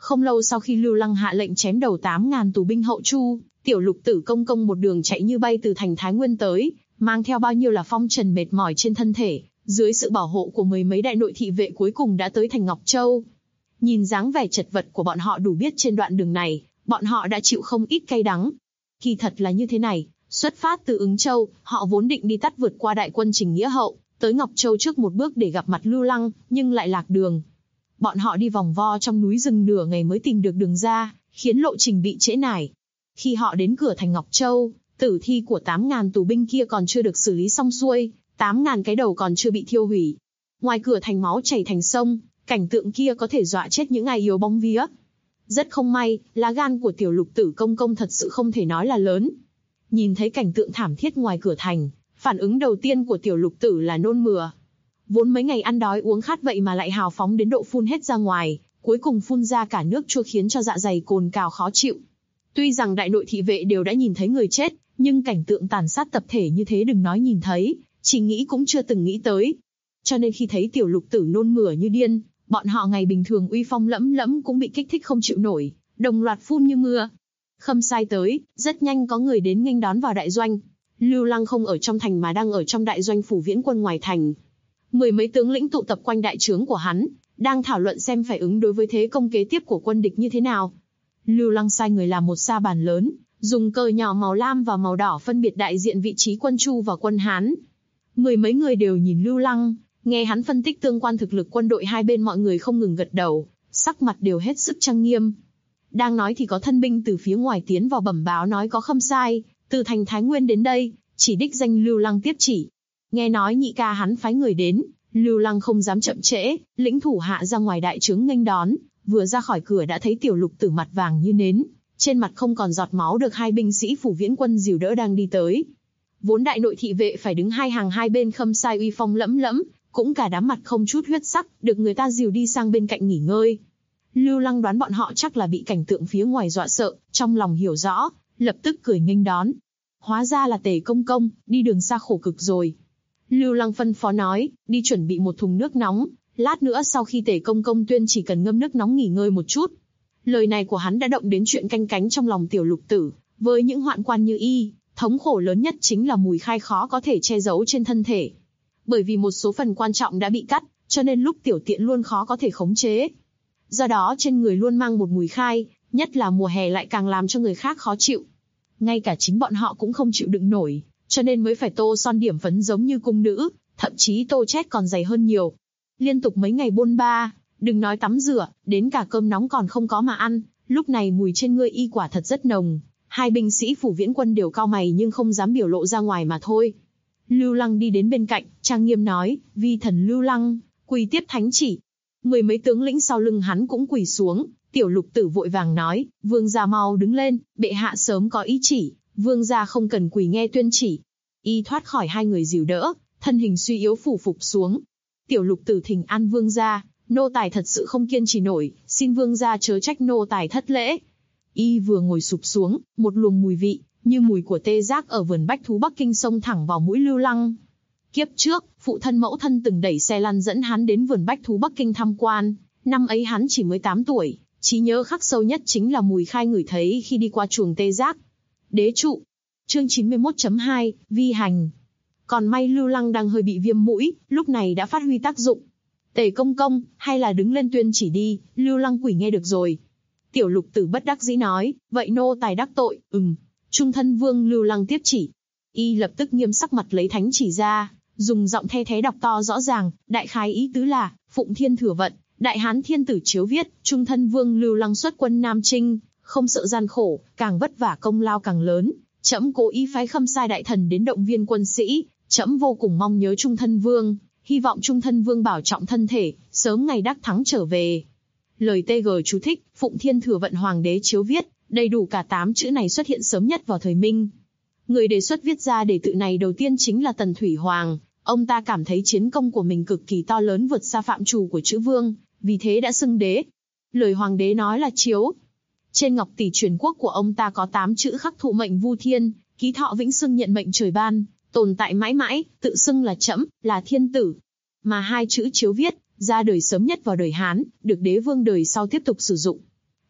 Không lâu sau khi Lưu Lăng hạ lệnh chém đầu 8.000 tù binh Hậu Chu, Tiểu Lục Tử công công một đường chạy như bay từ thành Thái Nguyên tới, mang theo bao nhiêu là phong trần mệt mỏi trên thân thể, dưới sự bảo hộ của mười mấy đại nội thị vệ cuối cùng đã tới thành Ngọc Châu. Nhìn dáng vẻ chật vật của bọn họ đủ biết trên đoạn đường này, bọn họ đã chịu không ít cay đắng. Kỳ thật là như thế này, xuất phát từ Ứng Châu, họ vốn định đi tắt vượt qua đại quân Trình Nghĩa Hậu, tới Ngọc Châu trước một bước để gặp mặt Lưu Lăng, nhưng lại lạc đường. Bọn họ đi vòng vo trong núi rừng nửa ngày mới tìm được đường ra, khiến lộ trình bị trễ nải. Khi họ đến cửa thành Ngọc Châu, tử thi của 8.000 tù binh kia còn chưa được xử lý xong xuôi, 8.000 cái đầu còn chưa bị thiêu hủy. Ngoài cửa thành máu chảy thành sông, cảnh tượng kia có thể dọa chết những ai yếu bóng vía. Rất không may, lá gan của Tiểu Lục Tử công công thật sự không thể nói là lớn. Nhìn thấy cảnh tượng thảm thiết ngoài cửa thành, phản ứng đầu tiên của Tiểu Lục Tử là nôn mửa. Vốn mấy ngày ăn đói uống khát vậy mà lại hào phóng đến độ phun hết ra ngoài, cuối cùng phun ra cả nước chua khiến cho dạ dày cồn cào khó chịu. Tuy rằng đại nội thị vệ đều đã nhìn thấy người chết, nhưng cảnh tượng tàn sát tập thể như thế đừng nói nhìn thấy, chỉ nghĩ cũng chưa từng nghĩ tới. Cho nên khi thấy Tiểu Lục Tử nôn mửa như điên, bọn họ ngày bình thường uy phong lẫm lẫm cũng bị kích thích không chịu nổi, đồng loạt phun như mưa. Khâm sai tới, rất nhanh có người đến nghênh đón vào đại doanh. Lưu Lăng không ở trong thành mà đang ở trong đại doanh phủ Viễn Quân ngoài thành. Mười mấy tướng lĩnh tụ tập quanh đại trướng của hắn, đang thảo luận xem phải ứng đối với thế công kế tiếp của quân địch như thế nào. Lưu Lăng sai người làm một sa bàn lớn, dùng cờ nhỏ màu lam và màu đỏ phân biệt đại diện vị trí quân Chu và quân Hán. Mười mấy người đều nhìn Lưu Lăng, nghe hắn phân tích tương quan thực lực quân đội hai bên, mọi người không ngừng gật đầu, sắc mặt đều hết sức trang nghiêm. Đang nói thì có thân binh từ phía ngoài tiến vào bẩm báo nói có khâm sai, từ thành Thái Nguyên đến đây, chỉ đích danh Lưu Lăng tiếp chỉ. Nghe nói nhị ca hắn phái người đến, Lưu Lăng không dám chậm trễ, lĩnh thủ hạ ra ngoài đại trướng nghênh đón, vừa ra khỏi cửa đã thấy Tiểu Lục Tử mặt vàng như nến, trên mặt không còn giọt máu, được hai binh sĩ phủ Viễn Quân dìu đỡ đang đi tới. Vốn đại nội thị vệ phải đứng hai hàng hai bên khâm sai uy phong lẫm lẫm, cũng cả đám mặt không chút huyết sắc, được người ta dìu đi sang bên cạnh nghỉ ngơi. Lưu Lăng đoán bọn họ chắc là bị cảnh tượng phía ngoài dọa sợ, trong lòng hiểu rõ, lập tức cười nghênh đón. Hóa ra là Tề công công, đi đường xa khổ cực rồi. Lưu Lăng phân phó nói, đi chuẩn bị một thùng nước nóng, lát nữa sau khi Tề công công tuyên chỉ cần ngâm nước nóng nghỉ ngơi một chút. Lời này của hắn đã động đến chuyện canh cánh trong lòng Tiểu Lục Tử, với những hoạn quan như y, thống khổ lớn nhất chính là mùi khai khó có thể che giấu trên thân thể. Bởi vì một số phần quan trọng đã bị cắt, cho nên lúc tiểu tiện luôn khó có thể khống chế. Do đó trên người luôn mang một mùi khai, nhất là mùa hè lại càng làm cho người khác khó chịu. Ngay cả chính bọn họ cũng không chịu đựng nổi, cho nên mới phải tô son điểm phấn giống như cung nữ, thậm chí tô chết còn dày hơn nhiều. Liên tục mấy ngày bôn ba, đừng nói tắm rửa, đến cả cơm nóng còn không có mà ăn, lúc này mùi trên người y quả thật rất nồng. Hai binh sĩ phủ Viễn Quân đều cau mày nhưng không dám biểu lộ ra ngoài mà thôi. Lưu Lăng đi đến bên cạnh, trang nghiêm nói, vi thần Lưu Lăng, quỳ tiếp thánh chỉ. Mười mấy tướng lĩnh sau lưng hắn cũng quỳ xuống. Tiểu Lục Tử vội vàng nói, vương gia mau đứng lên, bệ hạ sớm có ý chỉ, vương gia không cần quỳ nghe tuyên chỉ. Y thoát khỏi hai người dìu đỡ, thân hình suy yếu phủ phục xuống. Tiểu Lục Tử thỉnh an vương gia, nô tài thật sự không kiên trì nổi, xin vương gia chớ trách nô tài thất lễ. Y vừa ngồi sụp xuống, một luồng mùi vị, như mùi của tê giác ở vườn bách thú Bắc Kinh xông thẳng vào mũi Lưu Lăng. Kiếp trước, phụ thân mẫu thân từng đẩy xe lăn dẫn hắn đến vườn bách thú Bắc Kinh tham quan, năm ấy hắn chỉ mới 8 tuổi, trí nhớ khắc sâu nhất chính là mùi khai ngửi thấy khi đi qua chuồng tê giác. Đế trụ. Chương 91.2, vi hành. Còn may Lưu Lăng đang hơi bị viêm mũi, lúc này đã phát huy tác dụng. Tề công công, hay là đứng lên tuyên chỉ đi, Lưu Lăng quỷ nghe được rồi. Tiểu Lục Tử bất đắc dĩ nói, vậy nô tài đắc tội, Trung thân vương Lưu Lăng tiếp chỉ. Y lập tức nghiêm sắc mặt lấy thánh chỉ ra, dùng giọng the thé đọc to rõ ràng, đại khái ý tứ là, Phụng Thiên Thừa Vận, Đại Hán Thiên Tử chiếu viết, Trung thân vương Lưu Lăng xuất quân Nam Trinh, không sợ gian khổ, càng vất vả công lao càng lớn. Trẫm cố ý phái khâm sai đại thần đến động viên quân sĩ, trẫm vô cùng mong nhớ Trung thân vương, hy vọng Trung thân vương bảo trọng thân thể, sớm ngày đắc thắng trở về. Lời TG chú thích, Phụng Thiên Thừa Vận Hoàng đế chiếu viết, đầy đủ cả 8 chữ này xuất hiện sớm nhất vào thời Minh. Người đề xuất viết ra đề tự này đầu tiên chính là Tần Thủy Hoàng, ông ta cảm thấy chiến công của mình cực kỳ to lớn vượt xa phạm trù của chữ vương, vì thế đã xưng đế. Lời hoàng đế nói là chiếu. Trên ngọc tỷ truyền quốc của ông ta có 8 chữ khắc thụ mệnh vu thiên, ký thọ vĩnh xưng nhận mệnh trời ban, tồn tại mãi mãi, tự xưng là trẫm, là thiên tử. Mà 2 chữ chiếu viết, ra đời sớm nhất vào đời Hán, được đế vương đời sau tiếp tục sử dụng.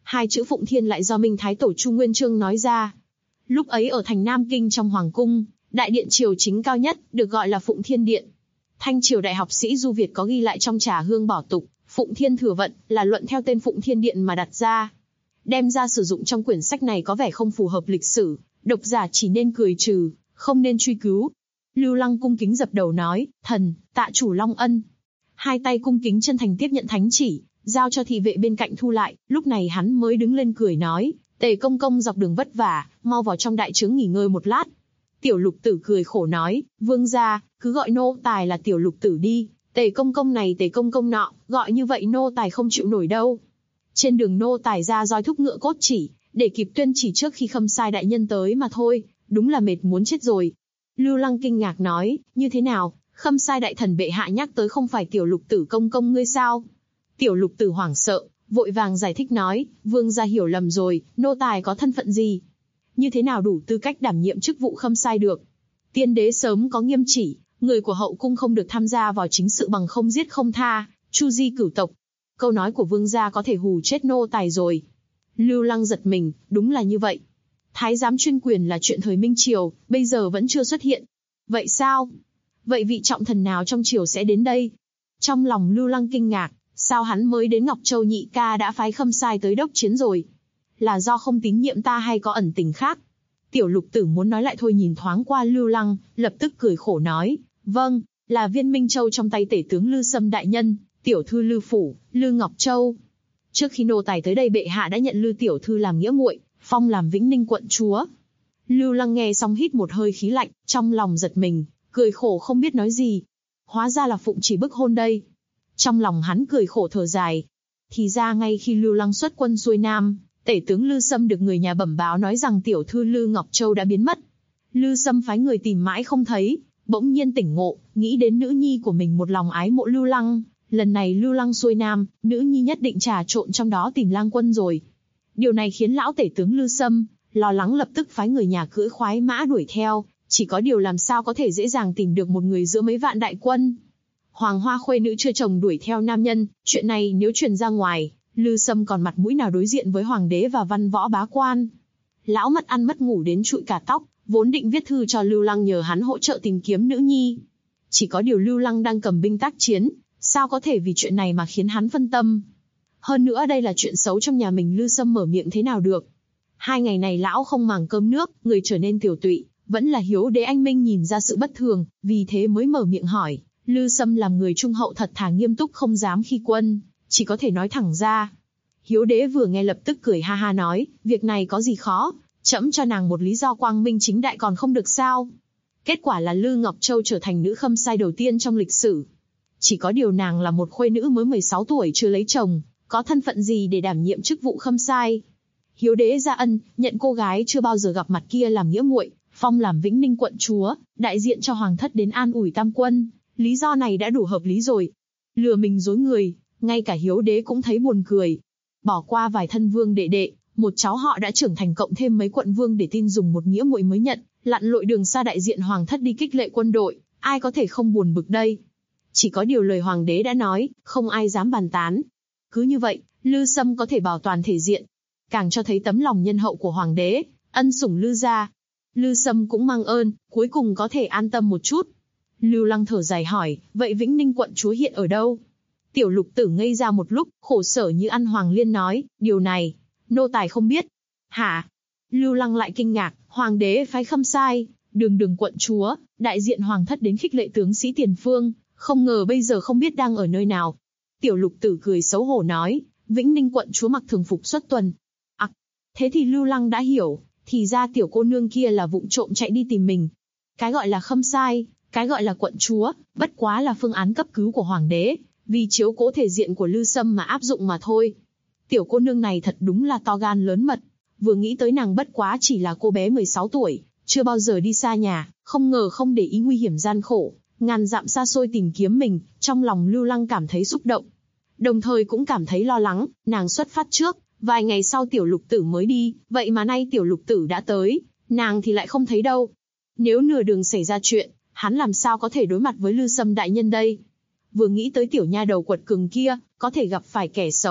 Hai chữ Phụng Thiên lại do Minh Thái Tổ Chu Nguyên Chương nói ra. Lúc ấy ở thành Nam Kinh trong Hoàng Cung, đại điện triều chính cao nhất, được gọi là Phụng Thiên Điện. Thanh triều đại học sĩ Du Việt có ghi lại trong Trà Hương Bảo Tục, Phụng Thiên Thừa Vận, là luận theo tên Phụng Thiên Điện mà đặt ra. Đem ra sử dụng trong quyển sách này có vẻ không phù hợp lịch sử, độc giả chỉ nên cười trừ, không nên truy cứu. Lưu Lăng cung kính dập đầu nói, thần, tạ chủ long ân. Hai tay cung kính chân thành tiếp nhận thánh chỉ, giao cho thị vệ bên cạnh thu lại, lúc này hắn mới đứng lên cười nói, Tề công công dọc đường vất vả, mau vào trong đại trướng nghỉ ngơi một lát. Tiểu Lục Tử cười khổ nói, vương gia, cứ gọi nô tài là Tiểu Lục Tử đi, Tề công công này Tề công công nọ, gọi như vậy nô tài không chịu nổi đâu. Trên đường nô tài ra roi thúc ngựa cốt chỉ, để kịp tuyên chỉ trước khi Khâm Sai đại nhân tới mà thôi, đúng là mệt muốn chết rồi. Lưu Lăng kinh ngạc nói, như thế nào, Khâm Sai đại thần bệ hạ nhắc tới không phải Tiểu Lục Tử công công ngươi sao? Tiểu Lục Tử hoảng sợ, vội vàng giải thích nói, vương gia hiểu lầm rồi, nô tài có thân phận gì? Như thế nào đủ tư cách đảm nhiệm chức vụ Khâm Sai được? Tiên đế sớm có nghiêm chỉ, người của hậu cung không được tham gia vào chính sự bằng không giết không tha, chu di cửu tộc. Câu nói của vương gia có thể hù chết nô tài rồi. Lưu Lăng giật mình, đúng là như vậy. Thái giám chuyên quyền là chuyện thời Minh Triều, bây giờ vẫn chưa xuất hiện. Vậy sao? Vậy vị trọng thần nào trong triều sẽ đến đây? Trong lòng Lưu Lăng kinh ngạc, sao hắn mới đến Ngọc Châu nhị ca đã phái Khâm Sai tới đốc chiến rồi? Là do không tín nhiệm ta hay có ẩn tình khác? Tiểu Lục Tử muốn nói lại thôi nhìn thoáng qua Lưu Lăng, lập tức cười khổ nói, vâng, là viên Minh Châu trong tay tể tướng Lư Sâm đại nhân, tiểu thư Lư phủ, Lư Ngọc Châu. Trước khi nô tài tới đây bệ hạ đã nhận Lư tiểu thư làm nghĩa muội, phong làm Vĩnh Ninh quận chúa. Lưu Lăng nghe xong hít một hơi khí lạnh, trong lòng giật mình, cười khổ không biết nói gì. Hóa ra là Phụng chỉ bức hôn đây. Trong lòng hắn cười khổ thở dài. Thì ra ngay khi Lưu Lăng xuất quân xuôi Nam, tể tướng Lư Sâm được người nhà bẩm báo nói rằng tiểu thư Lư Ngọc Châu đã biến mất. Lư Sâm phái người tìm mãi không thấy, bỗng nhiên tỉnh ngộ, nghĩ đến nữ nhi của mình một lòng ái mộ Lưu Lăng. Lần này Lưu Lăng xuôi Nam, nữ nhi nhất định trà trộn trong đó tìm lang quân rồi. Điều này khiến lão tể tướng Lư Sâm lo lắng, lập tức phái người nhà cưỡi khoái mã đuổi theo. Chỉ có điều làm sao có thể dễ dàng tìm được một người giữa mấy vạn đại quân. Hoàng hoa khuê nữ chưa chồng đuổi theo nam nhân, chuyện này nếu truyền ra ngoài, Lư Sâm còn mặt mũi nào đối diện với hoàng đế và văn võ bá quan. Lão mất ăn mất ngủ đến trụi cả tóc, vốn định viết thư cho Lưu Lăng nhờ hắn hỗ trợ tìm kiếm nữ nhi. Chỉ có điều Lưu Lăng đang cầm binh tác chiến, sao có thể vì chuyện này mà khiến hắn phân tâm. Hơn nữa đây là chuyện xấu trong nhà mình, Lư Sâm mở miệng thế nào được. 2 ngày này lão không màng cơm nước, người trở nên tiểu tụy, vẫn là Hiếu đế anh minh nhìn ra sự bất thường, vì thế mới mở miệng hỏi. Lư Sâm làm người trung hậu thật thà nghiêm túc, không dám khi quân, chỉ có thể nói thẳng ra. Hiếu đế vừa nghe lập tức cười ha ha nói, việc này có gì khó, trẫm cho nàng một lý do quang minh chính đại còn không được sao. Kết quả là Lư Ngọc Châu trở thành nữ Khâm Sai đầu tiên trong lịch sử. Chỉ có điều nàng là một khuê nữ mới 16 tuổi chưa lấy chồng, có thân phận gì để đảm nhiệm chức vụ Khâm Sai. Hiếu đế ra ân, nhận cô gái chưa bao giờ gặp mặt kia làm nghĩa muội, phong làm Vĩnh Ninh quận chúa, đại diện cho hoàng thất đến an ủi tam quân. Lý do này đã đủ hợp lý rồi. Lừa mình dối người, ngay cả Hiếu đế cũng thấy buồn cười. Bỏ qua vài thân vương đệ đệ, một cháu họ đã trưởng thành cộng thêm mấy quận vương để tin dùng một nghĩa muội mới nhận, lặn lội đường xa đại diện hoàng thất đi kích lệ quân đội, ai có thể không buồn bực đây. Chỉ có điều lời hoàng đế đã nói, không ai dám bàn tán. Cứ như vậy, Lư Sâm có thể bảo toàn thể diện, càng cho thấy tấm lòng nhân hậu của hoàng đế, ân sủng Lư gia. Lư Sâm cũng mang ơn, cuối cùng có thể an tâm một chút. Lưu Lăng thở dài hỏi, vậy Vĩnh Ninh quận chúa hiện ở đâu? Tiểu Lục Tử ngây ra một lúc, khổ sở như ăn hoàng liên nói, điều này, nô tài không biết. Hả? Lưu Lăng lại kinh ngạc, hoàng đế phái Khâm Sai, đường quận chúa, đại diện hoàng thất đến khích lệ tướng sĩ tiền phương, không ngờ bây giờ không biết đang ở nơi nào. Tiểu Lục Tử cười xấu hổ nói, Vĩnh Ninh quận chúa mặc thường phục xuất tuần. Thế thì Lưu Lăng đã hiểu, thì ra tiểu cô nương kia là vụng trộm chạy đi tìm mình. Cái gọi là Khâm Sai, cái gọi là quận chúa, bất quá là phương án cấp cứu của hoàng đế, vì chiếu cố thể diện của Lư Sâm mà áp dụng mà thôi. Tiểu cô nương này thật đúng là to gan lớn mật, vừa nghĩ tới nàng bất quá chỉ là cô bé 16 tuổi, chưa bao giờ đi xa nhà, không ngờ không để ý nguy hiểm gian khổ, ngàn dặm xa xôi tìm kiếm mình, trong lòng Lưu Lăng cảm thấy xúc động. Đồng thời cũng cảm thấy lo lắng, nàng xuất phát trước, vài ngày sau Tiểu Lục Tử mới đi, vậy mà nay Tiểu Lục Tử đã tới, nàng thì lại không thấy đâu. Nếu nửa đường xảy ra chuyện, hắn làm sao có thể đối mặt với Lư Sâm đại nhân đây? Vừa nghĩ tới tiểu nha đầu quật cường kia, có thể gặp phải kẻ xấu,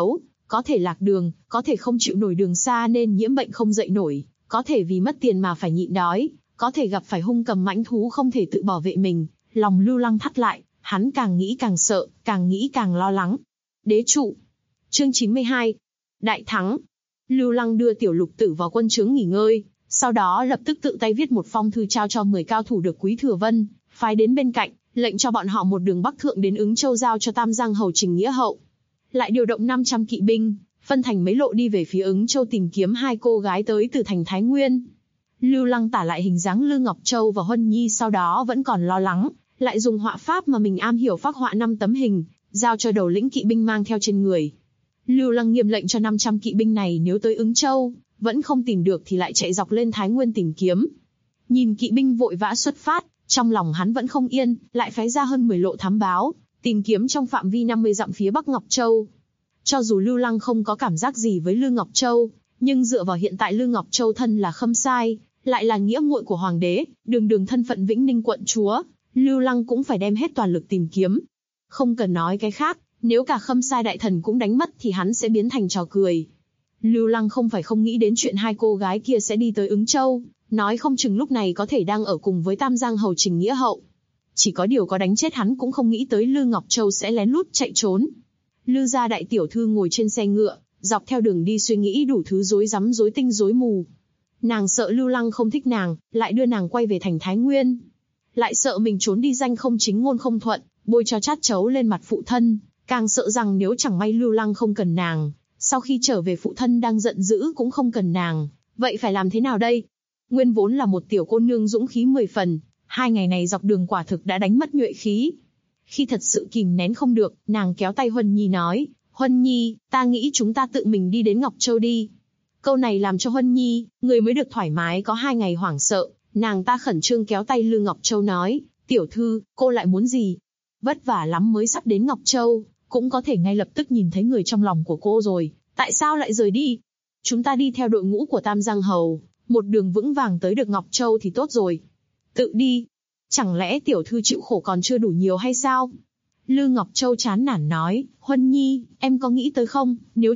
có thể lạc đường, có thể không chịu nổi đường xa nên nhiễm bệnh không dậy nổi, có thể vì mất tiền mà phải nhịn đói, có thể gặp phải hung cầm mãnh thú không thể tự bảo vệ mình. Lòng Lưu Lăng thắt lại, hắn càng nghĩ càng sợ, càng nghĩ càng lo lắng. Đế trụ. Chương 92. Đại thắng. Lưu Lăng đưa Tiểu Lục Tử vào quân trướng nghỉ ngơi, sau đó lập tức tự tay viết một phong thư trao cho 10 cao thủ được Quý Thừa Vân phái đến bên cạnh, lệnh cho bọn họ một đường bắc thượng đến Ứng Châu giao cho Tam Giang hầu Trình Nghĩa Hậu. Lại điều động 500 kỵ binh, phân thành mấy lộ đi về phía Ứng Châu tìm kiếm hai cô gái tới từ thành Thái Nguyên. Lưu Lăng tả lại hình dáng Lư Ngọc Châu và Huân Nhi, sau đó vẫn còn lo lắng, lại dùng họa pháp mà mình am hiểu phác họa 5 tấm hình, giao cho đầu lĩnh kỵ binh mang theo trên người. Lưu Lăng nghiêm lệnh cho 500 kỵ binh này nếu tới Ứng Châu, vẫn không tìm được thì lại chạy dọc lên Thái Nguyên tìm kiếm. Nhìn kỵ binh vội vã xuất phát, trong lòng hắn vẫn không yên, lại phái ra hơn 10 lộ thám báo, tìm kiếm trong phạm vi 50 dặm phía Bắc Ngọc Châu. Cho dù Lưu Lăng không có cảm giác gì với Lư Ngọc Châu, nhưng dựa vào hiện tại Lư Ngọc Châu thân là khâm sai, lại là nghĩa muội của hoàng đế, đường thân phận Vĩnh Ninh quận chúa, Lưu Lăng cũng phải đem hết toàn lực tìm kiếm. Không cần nói cái khác, nếu cả khâm sai đại thần cũng đánh mất thì hắn sẽ biến thành trò cười. Lưu Lăng không phải không nghĩ đến chuyện hai cô gái kia sẽ đi tới Ứng Châu, nói không chừng lúc này có thể đang ở cùng với Tam Giang hầu Trình Nghĩa Hậu. Chỉ có điều có đánh chết hắn cũng không nghĩ tới Lư Ngọc Châu sẽ lén lút chạy trốn. Lư gia đại tiểu thư ngồi trên xe ngựa, dọc theo đường đi suy nghĩ đủ thứ rối rắm rối tinh rối mù. Nàng sợ Lưu Lăng không thích nàng, lại đưa nàng quay về thành Thái Nguyên. Lại sợ mình trốn đi danh không chính ngôn không thuận, bôi cho chát chấu lên mặt phụ thân. Càng sợ rằng nếu chẳng may Lưu Lăng không cần nàng, sau khi trở về phụ thân đang giận dữ cũng không cần nàng, vậy phải làm thế nào đây? Nguyên vốn là một tiểu cô nương dũng khí 10 phần, 2 ngày này dọc đường quả thực đã đánh mất nhuệ khí. Khi thật sự kìm nén không được, nàng kéo tay Huân Nhi nói, Huân Nhi, ta nghĩ chúng ta tự mình đi đến Ngọc Châu đi. Câu này làm cho Huân Nhi, người mới được thoải mái có 2 ngày hoảng sợ, nàng ta khẩn trương kéo tay Lư Ngọc Châu nói, tiểu thư, cô lại muốn gì? Vất vả lắm mới sắp đến Ngọc Châu, cũng có thể ngay lập tức nhìn thấy người trong lòng của cô rồi, tại sao lại rời đi? Chúng ta đi theo đội ngũ của Tam Giang hầu, một đường vững vàng tới được Ngọc Châu thì tốt rồi. Tự đi. Chẳng lẽ tiểu thư chịu khổ còn chưa đủ nhiều hay sao? Lư Ngọc Châu chán nản nói, Huân Nhi, em có nghĩ tới không, nếu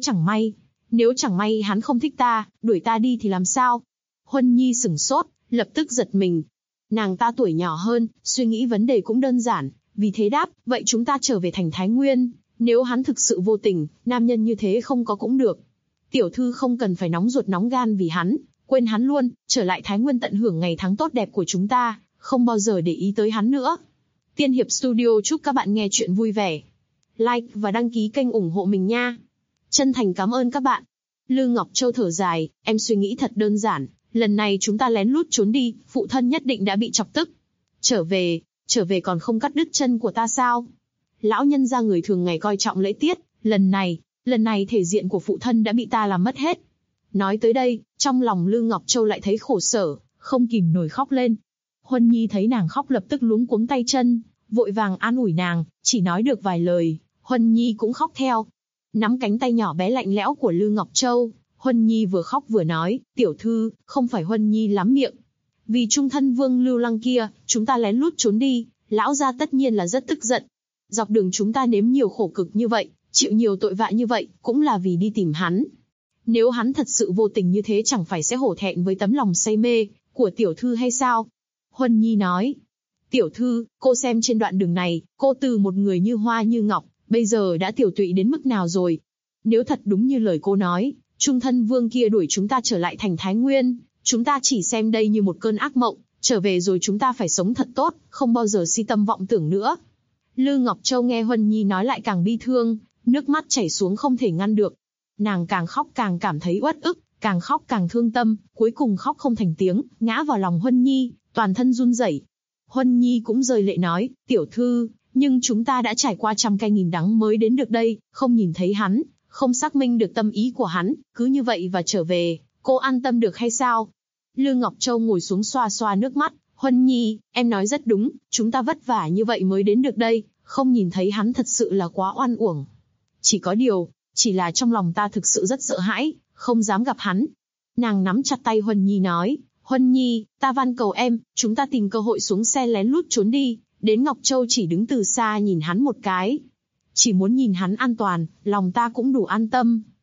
chẳng may hắn không thích ta, đuổi ta đi thì làm sao? Huân Nhi sửng sốt, lập tức giật mình. Nàng ta tuổi nhỏ hơn, suy nghĩ vấn đề cũng đơn giản, vì thế đáp, vậy chúng ta trở về thành Thái Nguyên, nếu hắn thực sự vô tình, nam nhân như thế không có cũng được. Tiểu thư không cần phải nóng ruột nóng gan vì hắn, quên hắn luôn, trở lại Thái Nguyên tận hưởng ngày tháng tốt đẹp của chúng ta, không bao giờ để ý tới hắn nữa. Tiên Hiệp Studio chúc các bạn nghe chuyện vui vẻ. Like và đăng ký kênh ủng hộ mình nha. Chân thành cảm ơn các bạn. Lư Ngọc Châu thở dài, em suy nghĩ thật đơn giản, lần này chúng ta lén lút trốn đi, phụ thân nhất định đã bị chọc tức. Trở về còn không cắt đứt chân của ta sao? Lão nhân gia người thường ngày coi trọng lễ tiết, lần này thể diện của phụ thân đã bị ta làm mất hết. Nói tới đây, trong lòng Lư Ngọc Châu lại thấy khổ sở, không kìm nổi khóc lên. Huân Nhi thấy nàng khóc lập tức luống cuống tay chân, vội vàng an ủi nàng, chỉ nói được vài lời, Huân Nhi cũng khóc theo. Nắm cánh tay nhỏ bé lạnh lẽo của Lư Ngọc Châu, Huân Nhi vừa khóc vừa nói, tiểu thư, không phải Huân Nhi lắm miệng. Vì trung thân vương Lưu Lăng kia, chúng ta lén lút trốn đi, lão gia tất nhiên là rất tức giận. Dọc đường chúng ta nếm nhiều khổ cực như vậy, chịu nhiều tội vạ như vậy, cũng là vì đi tìm hắn. Nếu hắn thật sự vô tình như thế chẳng phải sẽ hổ thẹn với tấm lòng say mê của tiểu thư hay sao? Huân Nhi nói, tiểu thư, cô xem trên đoạn đường này, cô từ một người như hoa như ngọc, bây giờ đã tiểu tụy đến mức nào rồi? Nếu thật đúng như lời cô nói, trung thân vương kia đuổi chúng ta trở lại thành Thái Nguyên, chúng ta chỉ xem đây như một cơn ác mộng, trở về rồi chúng ta phải sống thật tốt, không bao giờ si tâm vọng tưởng nữa. Lư Ngọc Châu nghe Huân Nhi nói lại càng bi thương, nước mắt chảy xuống không thể ngăn được. Nàng càng khóc càng cảm thấy uất ức, càng khóc càng thương tâm, cuối cùng khóc không thành tiếng, ngã vào lòng Huân Nhi, toàn thân run rẩy. Huân Nhi cũng rơi lệ nói, tiểu thư, nhưng chúng ta đã trải qua trăm cay nghìn đắng mới đến được đây, không nhìn thấy hắn, không xác minh được tâm ý của hắn, cứ như vậy và trở về, cô an tâm được hay sao? Lư Ngọc Châu ngồi xuống xoa xoa nước mắt, Huân Nhi, em nói rất đúng, chúng ta vất vả như vậy mới đến được đây, không nhìn thấy hắn thật sự là quá oan uổng. Chỉ có điều, chỉ là trong lòng ta thực sự rất sợ hãi, không dám gặp hắn. Nàng nắm chặt tay Huân Nhi nói, Huân Nhi, ta van cầu em, chúng ta tìm cơ hội xuống xe lén lút trốn đi, đến Ngọc Châu chỉ đứng từ xa nhìn hắn một cái. Chỉ muốn nhìn hắn an toàn, lòng ta cũng đủ an tâm.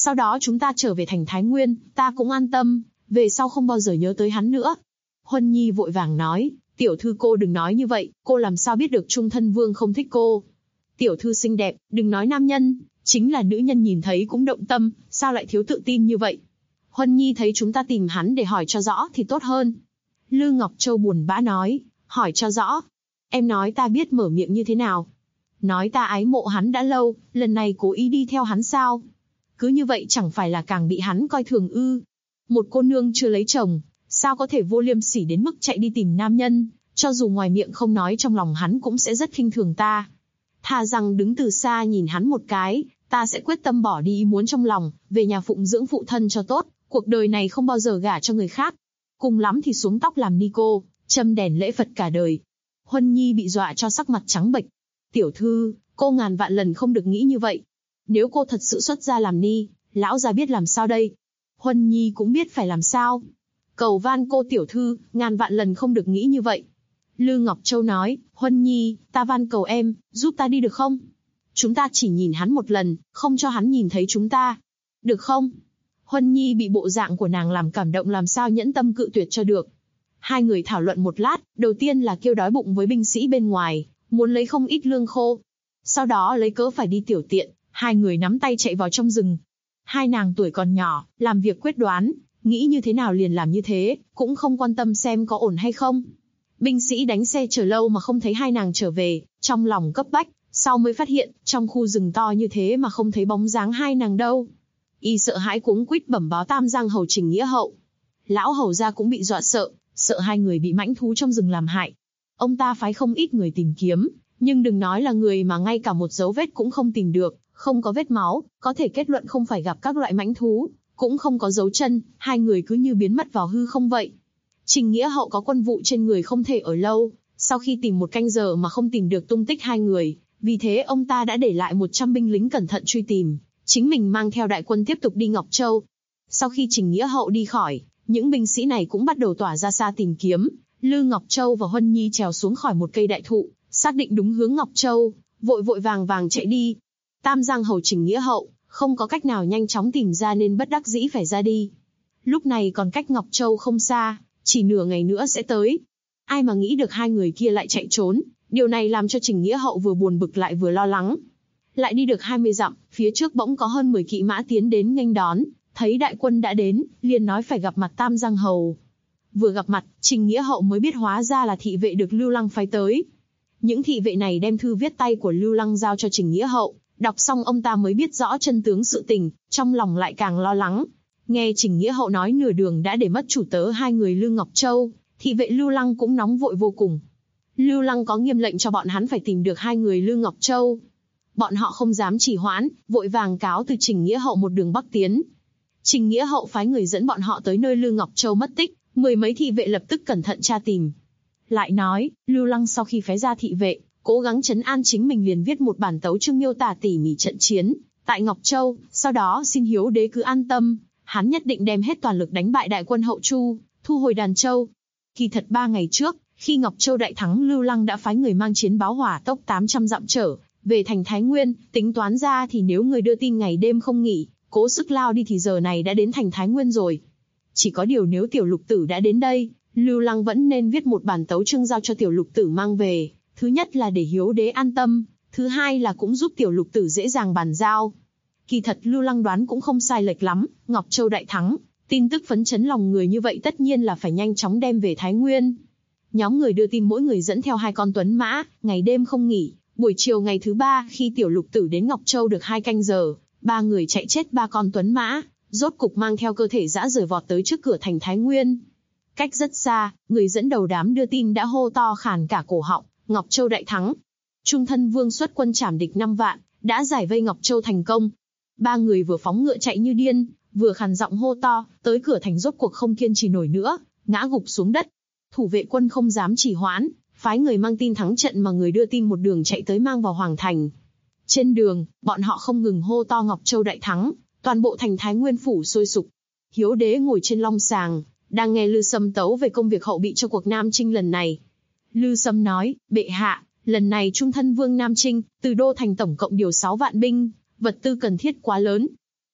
Sau đó chúng ta trở về thành Thái Nguyên, ta cũng an tâm, về sau không bao giờ nhớ tới hắn nữa. Huân Nhi vội vàng nói, tiểu thư cô đừng nói như vậy, cô làm sao biết được Trung Thân Vương không thích cô. Tiểu thư xinh đẹp, đừng nói nam nhân, chính là nữ nhân nhìn thấy cũng động tâm, sao lại thiếu tự tin như vậy. Huân Nhi thấy chúng ta tìm hắn để hỏi cho rõ thì tốt hơn. Lư Ngọc Châu buồn bã nói, hỏi cho rõ. Em nói ta biết mở miệng như thế nào. Nói ta ái mộ hắn đã lâu, lần này cố ý đi theo hắn sao. Cứ như vậy chẳng phải là càng bị hắn coi thường ư. Một cô nương chưa lấy chồng, sao có thể vô liêm sỉ đến mức chạy đi tìm nam nhân, cho dù ngoài miệng không nói trong lòng hắn cũng sẽ rất khinh thường ta. Thà rằng đứng từ xa nhìn hắn một cái, ta sẽ quyết tâm bỏ đi ý muốn trong lòng, về nhà phụng dưỡng phụ thân cho tốt, cuộc đời này không bao giờ gả cho người khác. Cùng lắm thì xuống tóc làm ni cô, châm đèn lễ Phật cả đời. Huân Nhi bị dọa cho sắc mặt trắng bệch. Tiểu thư, cô ngàn vạn lần không được nghĩ như vậy. Nếu cô thật sự xuất gia làm ni, lão gia biết làm sao đây? Huân Nhi cũng biết phải làm sao. Cầu van cô tiểu thư, ngàn vạn lần không được nghĩ như vậy. Lư Ngọc Châu nói, Huân Nhi, ta van cầu em, giúp ta đi được không? Chúng ta chỉ nhìn hắn một lần, không cho hắn nhìn thấy chúng ta. Được không? Huân Nhi bị bộ dạng của nàng làm cảm động, làm sao nhẫn tâm cự tuyệt cho được. Hai người thảo luận một lát, đầu tiên là kêu đói bụng với binh sĩ bên ngoài, muốn lấy không ít lương khô. Sau đó lấy cớ phải đi tiểu tiện, hai người nắm tay chạy vào trong rừng. Hai nàng tuổi còn nhỏ, làm việc quyết đoán, nghĩ như thế nào liền làm như thế, cũng không quan tâm xem có ổn hay không. Binh sĩ đánh xe chờ lâu mà không thấy hai nàng trở về, trong lòng cấp bách, sau mới phát hiện, trong khu rừng to như thế mà không thấy bóng dáng hai nàng đâu. Y sợ hãi cuống quýt bẩm báo Tam Giang hầu Trình Nghĩa Hậu. Lão hầu gia cũng bị dọa sợ hai người bị mãnh thú trong rừng làm hại. Ông ta phái không ít người tìm kiếm, nhưng đừng nói là người mà ngay cả một dấu vết cũng không tìm được, không có vết máu, có thể kết luận không phải gặp các loại mãnh thú, cũng không có dấu chân, hai người cứ như biến mất vào hư không vậy. Trình Nghĩa Hậu có quân vụ trên người không thể ở lâu, sau khi tìm một canh giờ mà không tìm được tung tích hai người, vì thế ông ta đã để lại 100 binh lính cẩn thận truy tìm, chính mình mang theo đại quân tiếp tục đi Ngọc Châu. Sau khi Trình Nghĩa Hậu đi khỏi, những binh sĩ này cũng bắt đầu tỏa ra xa tìm kiếm. Lư Ngọc Châu và Huân Nhi trèo xuống khỏi một cây đại thụ, xác định đúng hướng Ngọc Châu, vội vàng chạy đi. Tam Giang hầu Trình Nghĩa Hậu không có cách nào nhanh chóng tìm ra nên bất đắc dĩ phải ra đi. Lúc này còn cách Ngọc Châu không xa, chỉ nửa ngày nữa sẽ tới. Ai mà nghĩ được hai người kia lại chạy trốn, điều này làm cho Trình Nghĩa Hậu vừa buồn bực lại vừa lo lắng. Lại đi được 20 dặm, phía trước bỗng có hơn 10 kỵ mã tiến đến nghênh đón, thấy đại quân đã đến, liền nói phải gặp mặt Tam Giang hầu. Vừa gặp mặt, Trình Nghĩa Hậu mới biết hóa ra là thị vệ được Lưu Lăng phái tới. Những thị vệ này đem thư viết tay của Lưu Lăng giao cho Trình Nghĩa Hậu, đọc xong ông ta mới biết rõ chân tướng sự tình, trong lòng lại càng lo lắng. Nghe Trình Nghĩa Hậu nói nửa đường đã để mất chủ tớ hai người Lư Ngọc Châu, thị vệ Lưu Lăng cũng nóng vội vô cùng. Lưu Lăng có nghiêm lệnh cho bọn hắn phải tìm được hai người Lư Ngọc Châu. Bọn họ không dám trì hoãn, vội vàng cáo từ Trình Nghĩa Hậu một đường bắc tiến. Trình Nghĩa Hậu phái người dẫn bọn họ tới nơi Lư Ngọc Châu mất tích, 10 mấy thị vệ lập tức cẩn thận tra tìm. Lại nói, Lưu Lăng sau khi phái ra thị vệ, cố gắng trấn an chính mình liền viết một bản tấu chương miêu tả tỉ mỉ trận chiến tại Ngọc Châu, sau đó xin Hiếu đế cứ an tâm, hắn nhất định đem hết toàn lực đánh bại đại quân Hậu Chu, thu hồi Đàn Châu. Kỳ thật 3 ngày trước, khi Ngọc Châu đại thắng, Lưu Lăng đã phái người mang chiến báo hỏa tốc 800 dặm trở về thành Thái Nguyên, tính toán ra thì nếu người đưa tin ngày đêm không nghỉ, cố sức lao đi thì giờ này đã đến thành Thái Nguyên rồi. Chỉ có điều nếu tiểu lục tử đã đến đây, Lưu Lăng vẫn nên viết một bản tấu chương giao cho tiểu lục tử mang về. Thứ nhất là để Hiếu đế an tâm, thứ hai là cũng giúp tiểu lục tử dễ dàng bàn giao. Kỳ thật Lưu Lăng đoán cũng không sai lệch lắm, Ngọc Châu đại thắng, tin tức phấn chấn lòng người như vậy tất nhiên là phải nhanh chóng đem về Thái Nguyên. Nhóm người đưa tin mỗi người dẫn theo 2 con tuấn mã, ngày đêm không nghỉ. Buổi chiều ngày thứ 3, khi tiểu lục tử đến Ngọc Châu được 2 canh giờ, 3 người chạy chết 3 con tuấn mã, rốt cục mang theo cơ thể rã rời vọt tới trước cửa thành Thái Nguyên. Cách rất xa, người dẫn đầu đám đưa tin đã hô to khàn cả cổ họng, Ngọc Châu đại thắng. Trung Thân Vương xuất quân trảm địch 5 vạn, đã giải vây Ngọc Châu thành công. 3 người vừa phóng ngựa chạy như điên, vừa khàn giọng hô to, tới cửa thành rốt cuộc không kiên trì nổi nữa, ngã gục xuống đất. Thủ vệ quân không dám trì hoãn, phái người mang tin thắng trận mà người đưa tin một đường chạy tới mang vào Hoàng thành. Trên đường, bọn họ không ngừng hô to Ngọc Châu đại thắng, toàn bộ thành Thái Nguyên phủ sôi sục. Hiếu đế ngồi trên long sàng, đang nghe Lư Sâm tấu về công việc hậu bị cho cuộc Nam Chinh lần này. Lư Sâm nói, bệ hạ, lần này Trung Thân Vương Nam Chinh, từ đô thành tổng cộng điều 6 vạn binh, vật tư cần thiết quá lớn.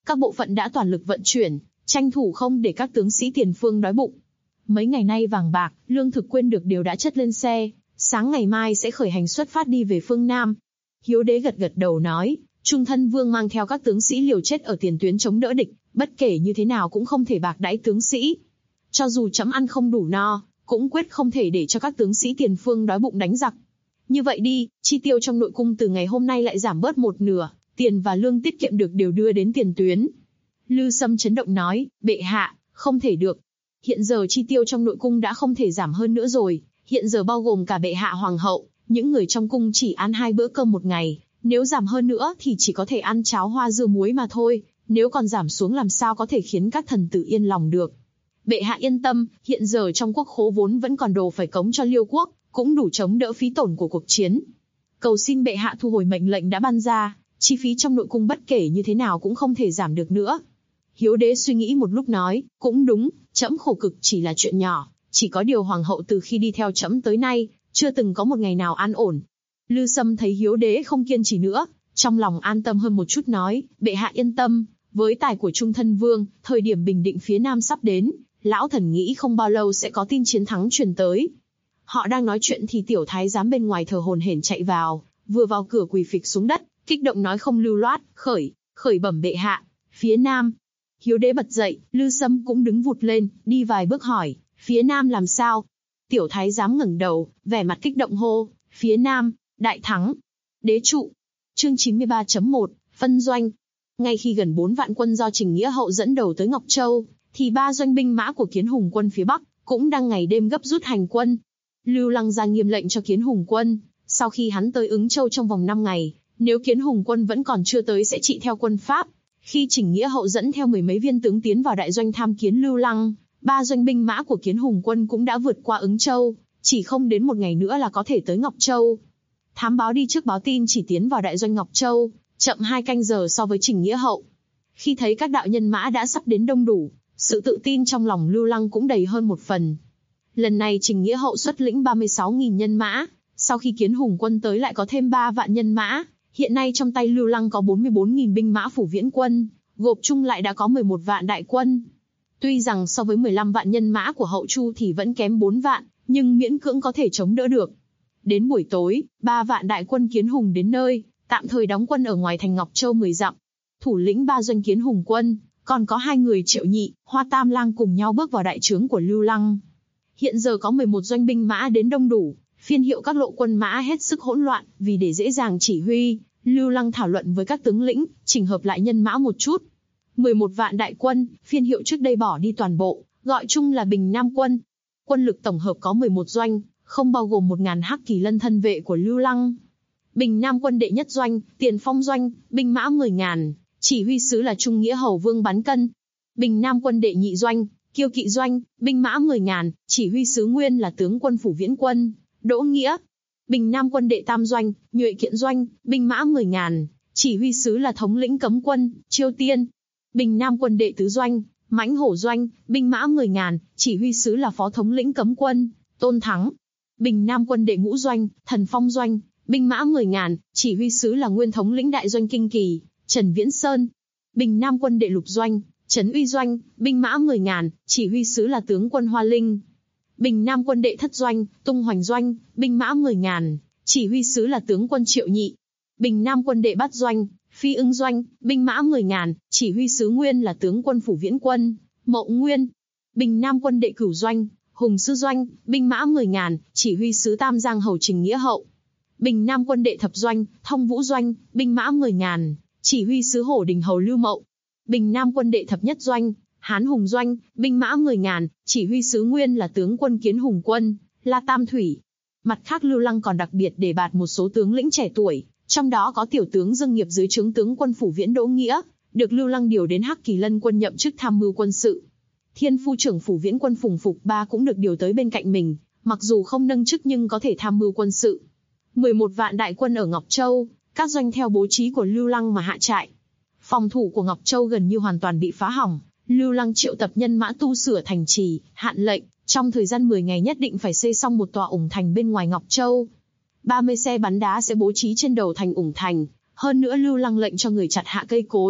các bộ phận đã toàn lực vận chuyển, tranh thủ không để các tướng sĩ tiền phương đói bụng. Mấy ngày nay vàng bạc, lương thực quên được đều đã chất lên xe, sáng ngày mai sẽ khởi hành xuất phát đi về phương Nam. Hiếu đế gật gật đầu nói, Trung Thân Vương mang theo các tướng sĩ liều chết ở tiền tuyến chống đỡ địch, bất kể như thế nào cũng không thể bạc đãi tướng sĩ. Cho dù trẫm ăn không đủ no, cũng quyết không thể để cho các tướng sĩ tiền phương đói bụng đánh giặc. Như vậy đi, chi tiêu trong nội cung từ ngày hôm nay lại giảm bớt một nửa, tiền và lương tiết kiệm được đều đưa đến tiền tuyến. Lư Sâm chấn động nói, bệ hạ, không thể được. Hiện giờ chi tiêu trong nội cung đã không thể giảm hơn nữa rồi, hiện giờ bao gồm cả bệ hạ hoàng hậu, những người trong cung chỉ ăn 2 bữa cơm một ngày, nếu giảm hơn nữa thì chỉ có thể ăn cháo hoa dưa muối mà thôi, nếu còn giảm xuống làm sao có thể khiến các thần tử yên lòng được. Bệ hạ yên tâm, hiện giờ trong quốc khố vốn vẫn còn đồ phải cống cho Liêu quốc, cũng đủ chống đỡ phí tổn của cuộc chiến. Cầu xin bệ hạ thu hồi mệnh lệnh đã ban ra, chi phí trong nội cung bất kể như thế nào cũng không thể giảm được nữa. Hiếu đế suy nghĩ một lúc nói, cũng đúng, trẫm khổ cực chỉ là chuyện nhỏ, chỉ có điều hoàng hậu từ khi đi theo trẫm tới nay, chưa từng có một ngày nào an ổn. Lư Sâm thấy Hiếu đế không kiên trì nữa, trong lòng an tâm hơn một chút nói, bệ hạ yên tâm, với tài của Trung Thân Vương, thời điểm bình định phía Nam sắp đến, lão thần nghĩ không bao lâu sẽ có tin chiến thắng truyền tới. Họ đang nói chuyện thì tiểu thái giám bên ngoài thở hổn hển chạy vào, vừa vào cửa quỳ phịch xuống đất, kích động nói không lưu loát, khởi bẩm bệ hạ, phía Nam. Hiếu đế bật dậy, Lư Sâm cũng đứng vụt lên, đi vài bước hỏi, phía Nam làm sao? Tiểu thái giám ngẩng đầu, vẻ mặt kích động hô, phía Nam, đại thắng, đế trụ. Chương 93.1, phân doanh. Ngay khi gần 4 vạn quân do Trình Nghĩa Hậu dẫn đầu tới Ngọc Châu, thì 3 doanh binh mã của Kiến Hùng quân phía Bắc cũng đang ngày đêm gấp rút hành quân. Lưu Lăng ra nghiêm lệnh cho Kiến Hùng quân, sau khi hắn tới Ứng Châu trong vòng 5 ngày, nếu Kiến Hùng quân vẫn còn chưa tới sẽ trị theo quân Pháp. Khi Trình Nghĩa Hậu dẫn theo 10 mấy viên tướng tiến vào đại doanh tham kiến Lưu Lăng, 3 doanh binh mã của Kiến Hùng quân cũng đã vượt qua Ứng Châu, chỉ không đến một ngày nữa là có thể tới Ngọc Châu. Thám báo đi trước báo tin chỉ tiến vào đại doanh Ngọc Châu, chậm 2 canh giờ so với Trình Nghĩa Hậu. Khi thấy các đạo nhân mã đã sắp đến đông đủ, sự tự tin trong lòng Lưu Lăng cũng đầy hơn một phần. Lần này Trình Nghĩa Hậu xuất lĩnh 36.000 nhân mã, sau khi Kiến Hùng quân tới lại có thêm 3 vạn nhân mã. Hiện nay trong tay Lưu Lăng có 44.000 binh mã phủ viễn quân, gộp chung lại đã có 11 vạn đại quân. Tuy rằng so với 15 vạn nhân mã của Hậu Chu thì vẫn kém 4 vạn, nhưng miễn cưỡng có thể chống đỡ được. Đến buổi tối, 3 vạn đại quân Kiến Hùng đến nơi, tạm thời đóng quân ở ngoài thành Ngọc Châu 10 dặm. Thủ lĩnh 3 doanh Kiến Hùng quân, còn có 2 người Triệu Nhị, Hoa Tam Lang cùng nhau bước vào đại trướng của Lưu Lăng. Hiện giờ có 11 doanh binh mã đến đông đủ, phiên hiệu các lộ quân mã hết sức hỗn loạn, vì để dễ dàng chỉ huy, Lưu Lăng thảo luận với các tướng lĩnh, chỉnh hợp lại nhân mã một chút. 11 vạn đại quân, phiên hiệu trước đây bỏ đi toàn bộ, gọi chung là Bình Nam quân. Quân lực tổng hợp có 11 doanh, không bao gồm 1.000 Hắc Kỳ Lân thân vệ của Lưu Lăng. Bình Nam quân đệ nhất doanh, Tiền Phong doanh, binh mã 10.000, chỉ huy sứ là Trung Nghĩa Hầu Vương Bán Cân. Bình Nam quân đệ nhị doanh, Kiêu Kỵ doanh, binh mã 10.000, chỉ huy sứ nguyên là tướng quân phủ viễn quân, Đỗ Nghĩa. Bình Nam quân đệ tam doanh, Nhuệ Kiện doanh, binh mã 10.000, chỉ huy sứ là thống lĩnh cấm quân, Chiêu Tiên. Bình Nam quân đệ tứ doanh, Mãnh Hổ doanh, binh mã 10.000, chỉ huy sứ là phó thống lĩnh cấm quân, Tôn Thắng. Bình Nam quân đệ ngũ doanh, Thần Phong doanh, binh mã 10.000, chỉ huy sứ là nguyên thống lĩnh đại doanh Kinh Kỳ, Trần Viễn Sơn. Bình Nam quân đệ lục doanh, Trấn Uy doanh, binh mã 10.000, chỉ huy sứ là tướng quân Hoa Linh. Bình Nam quân đệ thất doanh, Tung Hoành doanh, binh mã 10.000, chỉ huy sứ là tướng quân Triệu Nhị. Bình Nam quân đệ bát doanh, Phi Ưng doanh, binh mã 10.000, chỉ huy sứ nguyên là tướng quân phủ viễn quân, Mậu Nguyên. Bình Nam quân đệ cửu doanh, Hùng Sư doanh, binh mã 10.000, chỉ huy sứ Tam Giang Hầu Trình Nghĩa Hậu. Bình Nam quân đệ thập doanh, Thông Vũ doanh, binh mã 10.000, chỉ huy sứ Hổ Đình Hầu Lưu Mậu. Bình Nam quân đệ thập nhất doanh, Hán Hùng doanh, binh mã 10.000, chỉ huy sứ nguyên là tướng quân Kiến Hùng quân, La Tam Thủy. Mặt khác Lưu Lăng còn đặc biệt đề bạt một số tướng lĩnh trẻ tuổi, trong đó có tiểu tướng Dương Nghiệp dưới trướng tướng quân phủ viễn Đỗ Nghĩa, được Lưu Lăng điều đến Hắc Kỳ Lân quân nhậm chức tham mưu quân sự. Thiên phu trưởng phủ viễn quân Phùng Phục Ba cũng được điều tới bên cạnh mình, mặc dù không nâng chức nhưng có thể tham mưu quân sự. 11 vạn đại quân ở Ngọc Châu, các doanh theo bố trí của Lưu Lăng mà hạ trại. Phòng thủ của Ngọc Châu gần như hoàn toàn bị phá hỏng. Lưu Lăng triệu tập nhân mã tu sửa thành trì, hạn lệnh, trong thời gian 10 ngày nhất định phải xây xong một tòa ủng thành bên ngoài Ngọc Châu. 30 xe bắn đá sẽ bố trí trên đầu thành ủng thành, hơn nữa Lưu Lăng lệnh cho người chặt hạ cây cối,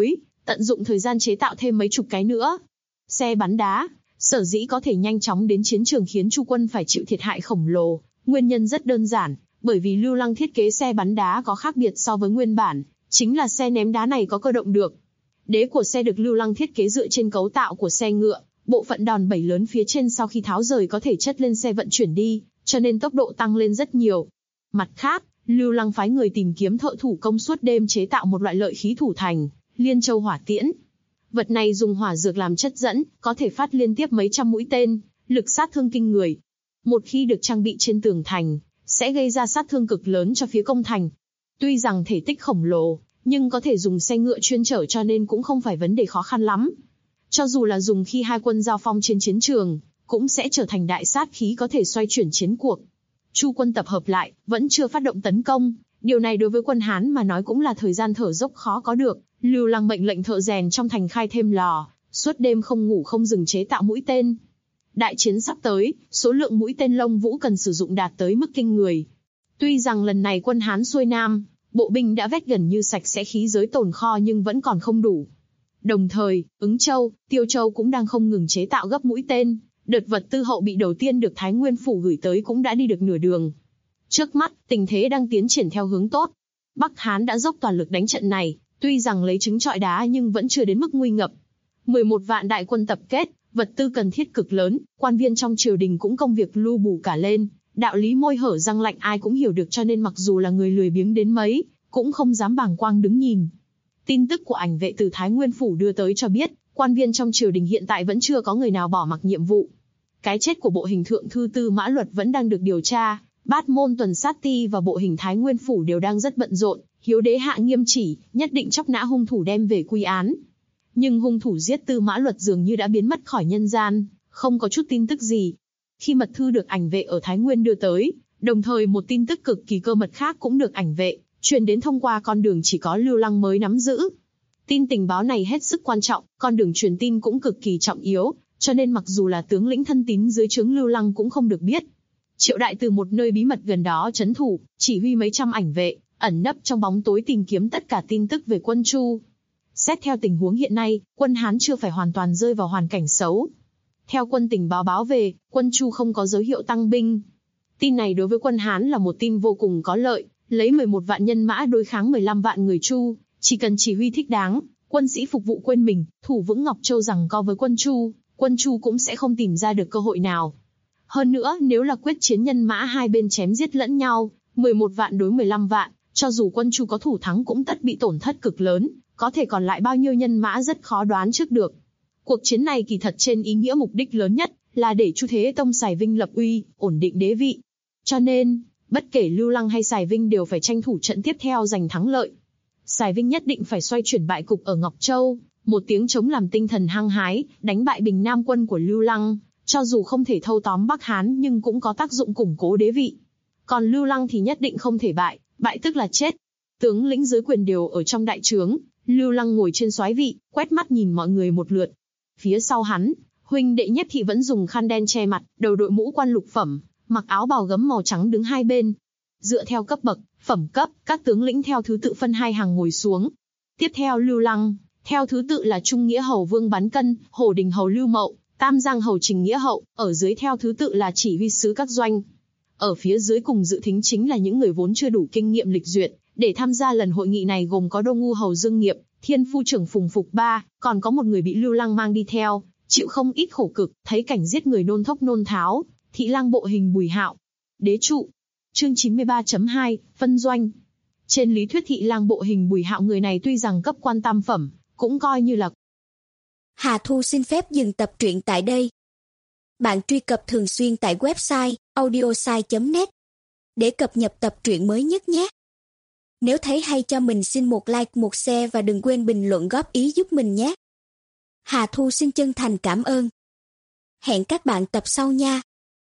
tận dụng thời gian chế tạo thêm mấy chục cái nữa. Xe bắn đá, sở dĩ có thể nhanh chóng đến chiến trường khiến Chu quân phải chịu thiệt hại khổng lồ, nguyên nhân rất đơn giản, bởi vì Lưu Lăng thiết kế xe bắn đá có khác biệt so với nguyên bản, chính là xe ném đá này có cơ động được. Đế của xe được Lưu Lăng thiết kế dựa trên cấu tạo của xe ngựa, bộ phận đòn bẩy lớn phía trên sau khi tháo rời có thể chất lên xe vận chuyển đi, cho nên tốc độ tăng lên rất nhiều. Mặt khác, Lưu Lăng phái người tìm kiếm thợ thủ công suốt đêm chế tạo một loại lợi khí thủ thành, Liên Châu hỏa tiễn. Vật này dùng hỏa dược làm chất dẫn, có thể phát liên tiếp mấy trăm mũi tên, lực sát thương kinh người. Một khi được trang bị trên tường thành, sẽ gây ra sát thương cực lớn cho phía công thành. Tuy rằng thể tích khổng lồ, nhưng có thể dùng xe ngựa chuyên chở cho nên cũng không phải vấn đề khó khăn lắm. Cho dù là dùng khi hai quân giao phong trên chiến trường, cũng sẽ trở thành đại sát khí có thể xoay chuyển chiến cuộc. Chu quân tập hợp lại, vẫn chưa phát động tấn công, điều này đối với quân Hán mà nói cũng là thời gian thở dốc khó có được. Lưu Lăng mệnh lệnh thợ rèn trong thành khai thêm lò, suốt đêm không ngủ không dừng chế tạo mũi tên. Đại chiến sắp tới, số lượng mũi tên Lông Vũ cần sử dụng đạt tới mức kinh người. Tuy rằng lần này quân Hán xuôi Nam, bộ binh đã vét gần như sạch sẽ khí giới tồn kho nhưng vẫn còn không đủ. Đồng thời, Ứng Châu, Tiêu Châu cũng đang không ngừng chế tạo gấp mũi tên. Đợt vật tư hậu bị đầu tiên được Thái Nguyên Phủ gửi tới cũng đã đi được nửa đường. Trước mắt, tình thế đang tiến triển theo hướng tốt. Bắc Hán đã dốc toàn lực đánh trận này, tuy rằng lấy trứng trọi đá nhưng vẫn chưa đến mức nguy ngập. 11 vạn đại quân tập kết, vật tư cần thiết cực lớn, quan viên trong triều đình cũng công việc lu bù cả lên, đạo lý môi hở răng lạnh ai cũng hiểu được cho nên mặc dù là người lười biếng đến mấy, cũng không dám bàng quang đứng nhìn. Tin tức của ảnh vệ từ Thái Nguyên Phủ đưa tới cho biết, quan viên trong triều đình hiện tại vẫn chưa có người nào bỏ mặc nhiệm vụ. Cái chết của bộ hình thượng thư Tư Mã Luật vẫn đang được điều tra, Bát Môn Tuần Sát Ti và bộ hình Thái Nguyên Phủ đều đang rất bận rộn, Hiếu đế hạ nghiêm chỉ, nhất định chóc nã hung thủ đem về quy án. Nhưng hung thủ giết Tư Mã Luật dường như đã biến mất khỏi nhân gian, không có chút tin tức gì. Khi mật thư được ảnh vệ ở Thái Nguyên đưa tới, đồng thời một tin tức cực kỳ cơ mật khác cũng được ảnh vệ truyền đến thông qua con đường chỉ có Lưu Lăng mới nắm giữ. Tin tình báo này hết sức quan trọng, con đường truyền tin cũng cực kỳ trọng yếu, cho nên mặc dù là tướng lĩnh thân tín dưới trướng Lưu Lăng cũng không được biết. Triệu Đại từ một nơi bí mật gần đó trấn thủ, chỉ huy mấy trăm ảnh vệ, ẩn nấp trong bóng tối tìm kiếm tất cả tin tức về quân Chu. Xét theo tình huống hiện nay, quân Hán chưa phải hoàn toàn rơi vào hoàn cảnh xấu. Theo quân tình báo về, quân Chu không có dấu hiệu tăng binh. Tin này đối với quân Hán là một tin vô cùng có lợi, lấy 11 vạn nhân mã đối kháng 15 vạn người Chu, chỉ cần chỉ huy thích đáng, quân sĩ phục vụ quên mình, thủ vững Ngọc Châu giằng co với quân Chu cũng sẽ không tìm ra được cơ hội nào. Hơn nữa, nếu là quyết chiến nhân mã hai bên chém giết lẫn nhau, 11 vạn đối 15 vạn, cho dù quân Chu có thủ thắng cũng tất bị tổn thất cực lớn, có thể còn lại bao nhiêu nhân mã rất khó đoán trước được. Cuộc chiến này kỳ thật trên ý nghĩa mục đích lớn nhất là để Chu Thế Tông Sài Vinh lập uy, ổn định đế vị. Cho nên, bất kể Lưu Lăng hay Sài Vinh đều phải tranh thủ trận tiếp theo giành thắng lợi. Sài Vinh nhất định phải xoay chuyển bại cục ở Ngọc Châu, một tiếng chống làm tinh thần hăng hái, đánh bại Bình Nam quân của Lưu Lăng, cho dù không thể thâu tóm Bắc Hán nhưng cũng có tác dụng củng cố đế vị. Còn Lưu Lăng thì nhất định không thể bại, bại tức là chết. Tướng lĩnh dưới quyền đều ở trong đại trướng, Lưu Lăng ngồi trên soái vị, quét mắt nhìn mọi người một lượt. Phía sau hắn, huynh đệ Nhiếp Thị vẫn dùng khăn đen che mặt, đầu đội mũ quan lục phẩm, mặc áo bào gấm màu trắng đứng hai bên. Dựa theo cấp bậc, phẩm cấp, các tướng lĩnh theo thứ tự phân hai hàng ngồi xuống. Tiếp theo Lưu Lăng, theo thứ tự là Trung Nghĩa Hầu Vương Bán Cân, Hổ Đình Hầu Lưu Mậu, Tam Giang Hầu Trình Nghĩa Hậu, ở dưới theo thứ tự là chỉ huy sứ các doanh. Ở phía dưới cùng dự thính chính là những người vốn chưa đủ kinh nghiệm lịch duyệt, để tham gia lần hội nghị này gồm có Đô Ngu Hầu Dương Nghiệp, Thiên Phu trưởng Phùng Phục Ba, còn có một người bị Lưu Lăng mang đi theo, chịu không ít khổ cực, thấy cảnh giết người nôn thốc nôn tháo, Thị lang bộ hình Bùi Hạo. Đế trụ. Chương 93.2, phân doanh. Trên lý thuyết Thị lang bộ hình Bùi Hạo người này tuy rằng cấp quan tam phẩm, cũng coi như là. Hà Thu xin phép dừng tập truyện tại đây. Bạn truy cập thường xuyên tại website audiosai.net để cập nhật tập truyện mới nhất nhé. Nếu thấy hay cho mình xin một like, một share và đừng quên bình luận góp ý giúp mình nhé. Hà Thu xin chân thành cảm ơn. Hẹn các bạn tập sau nha.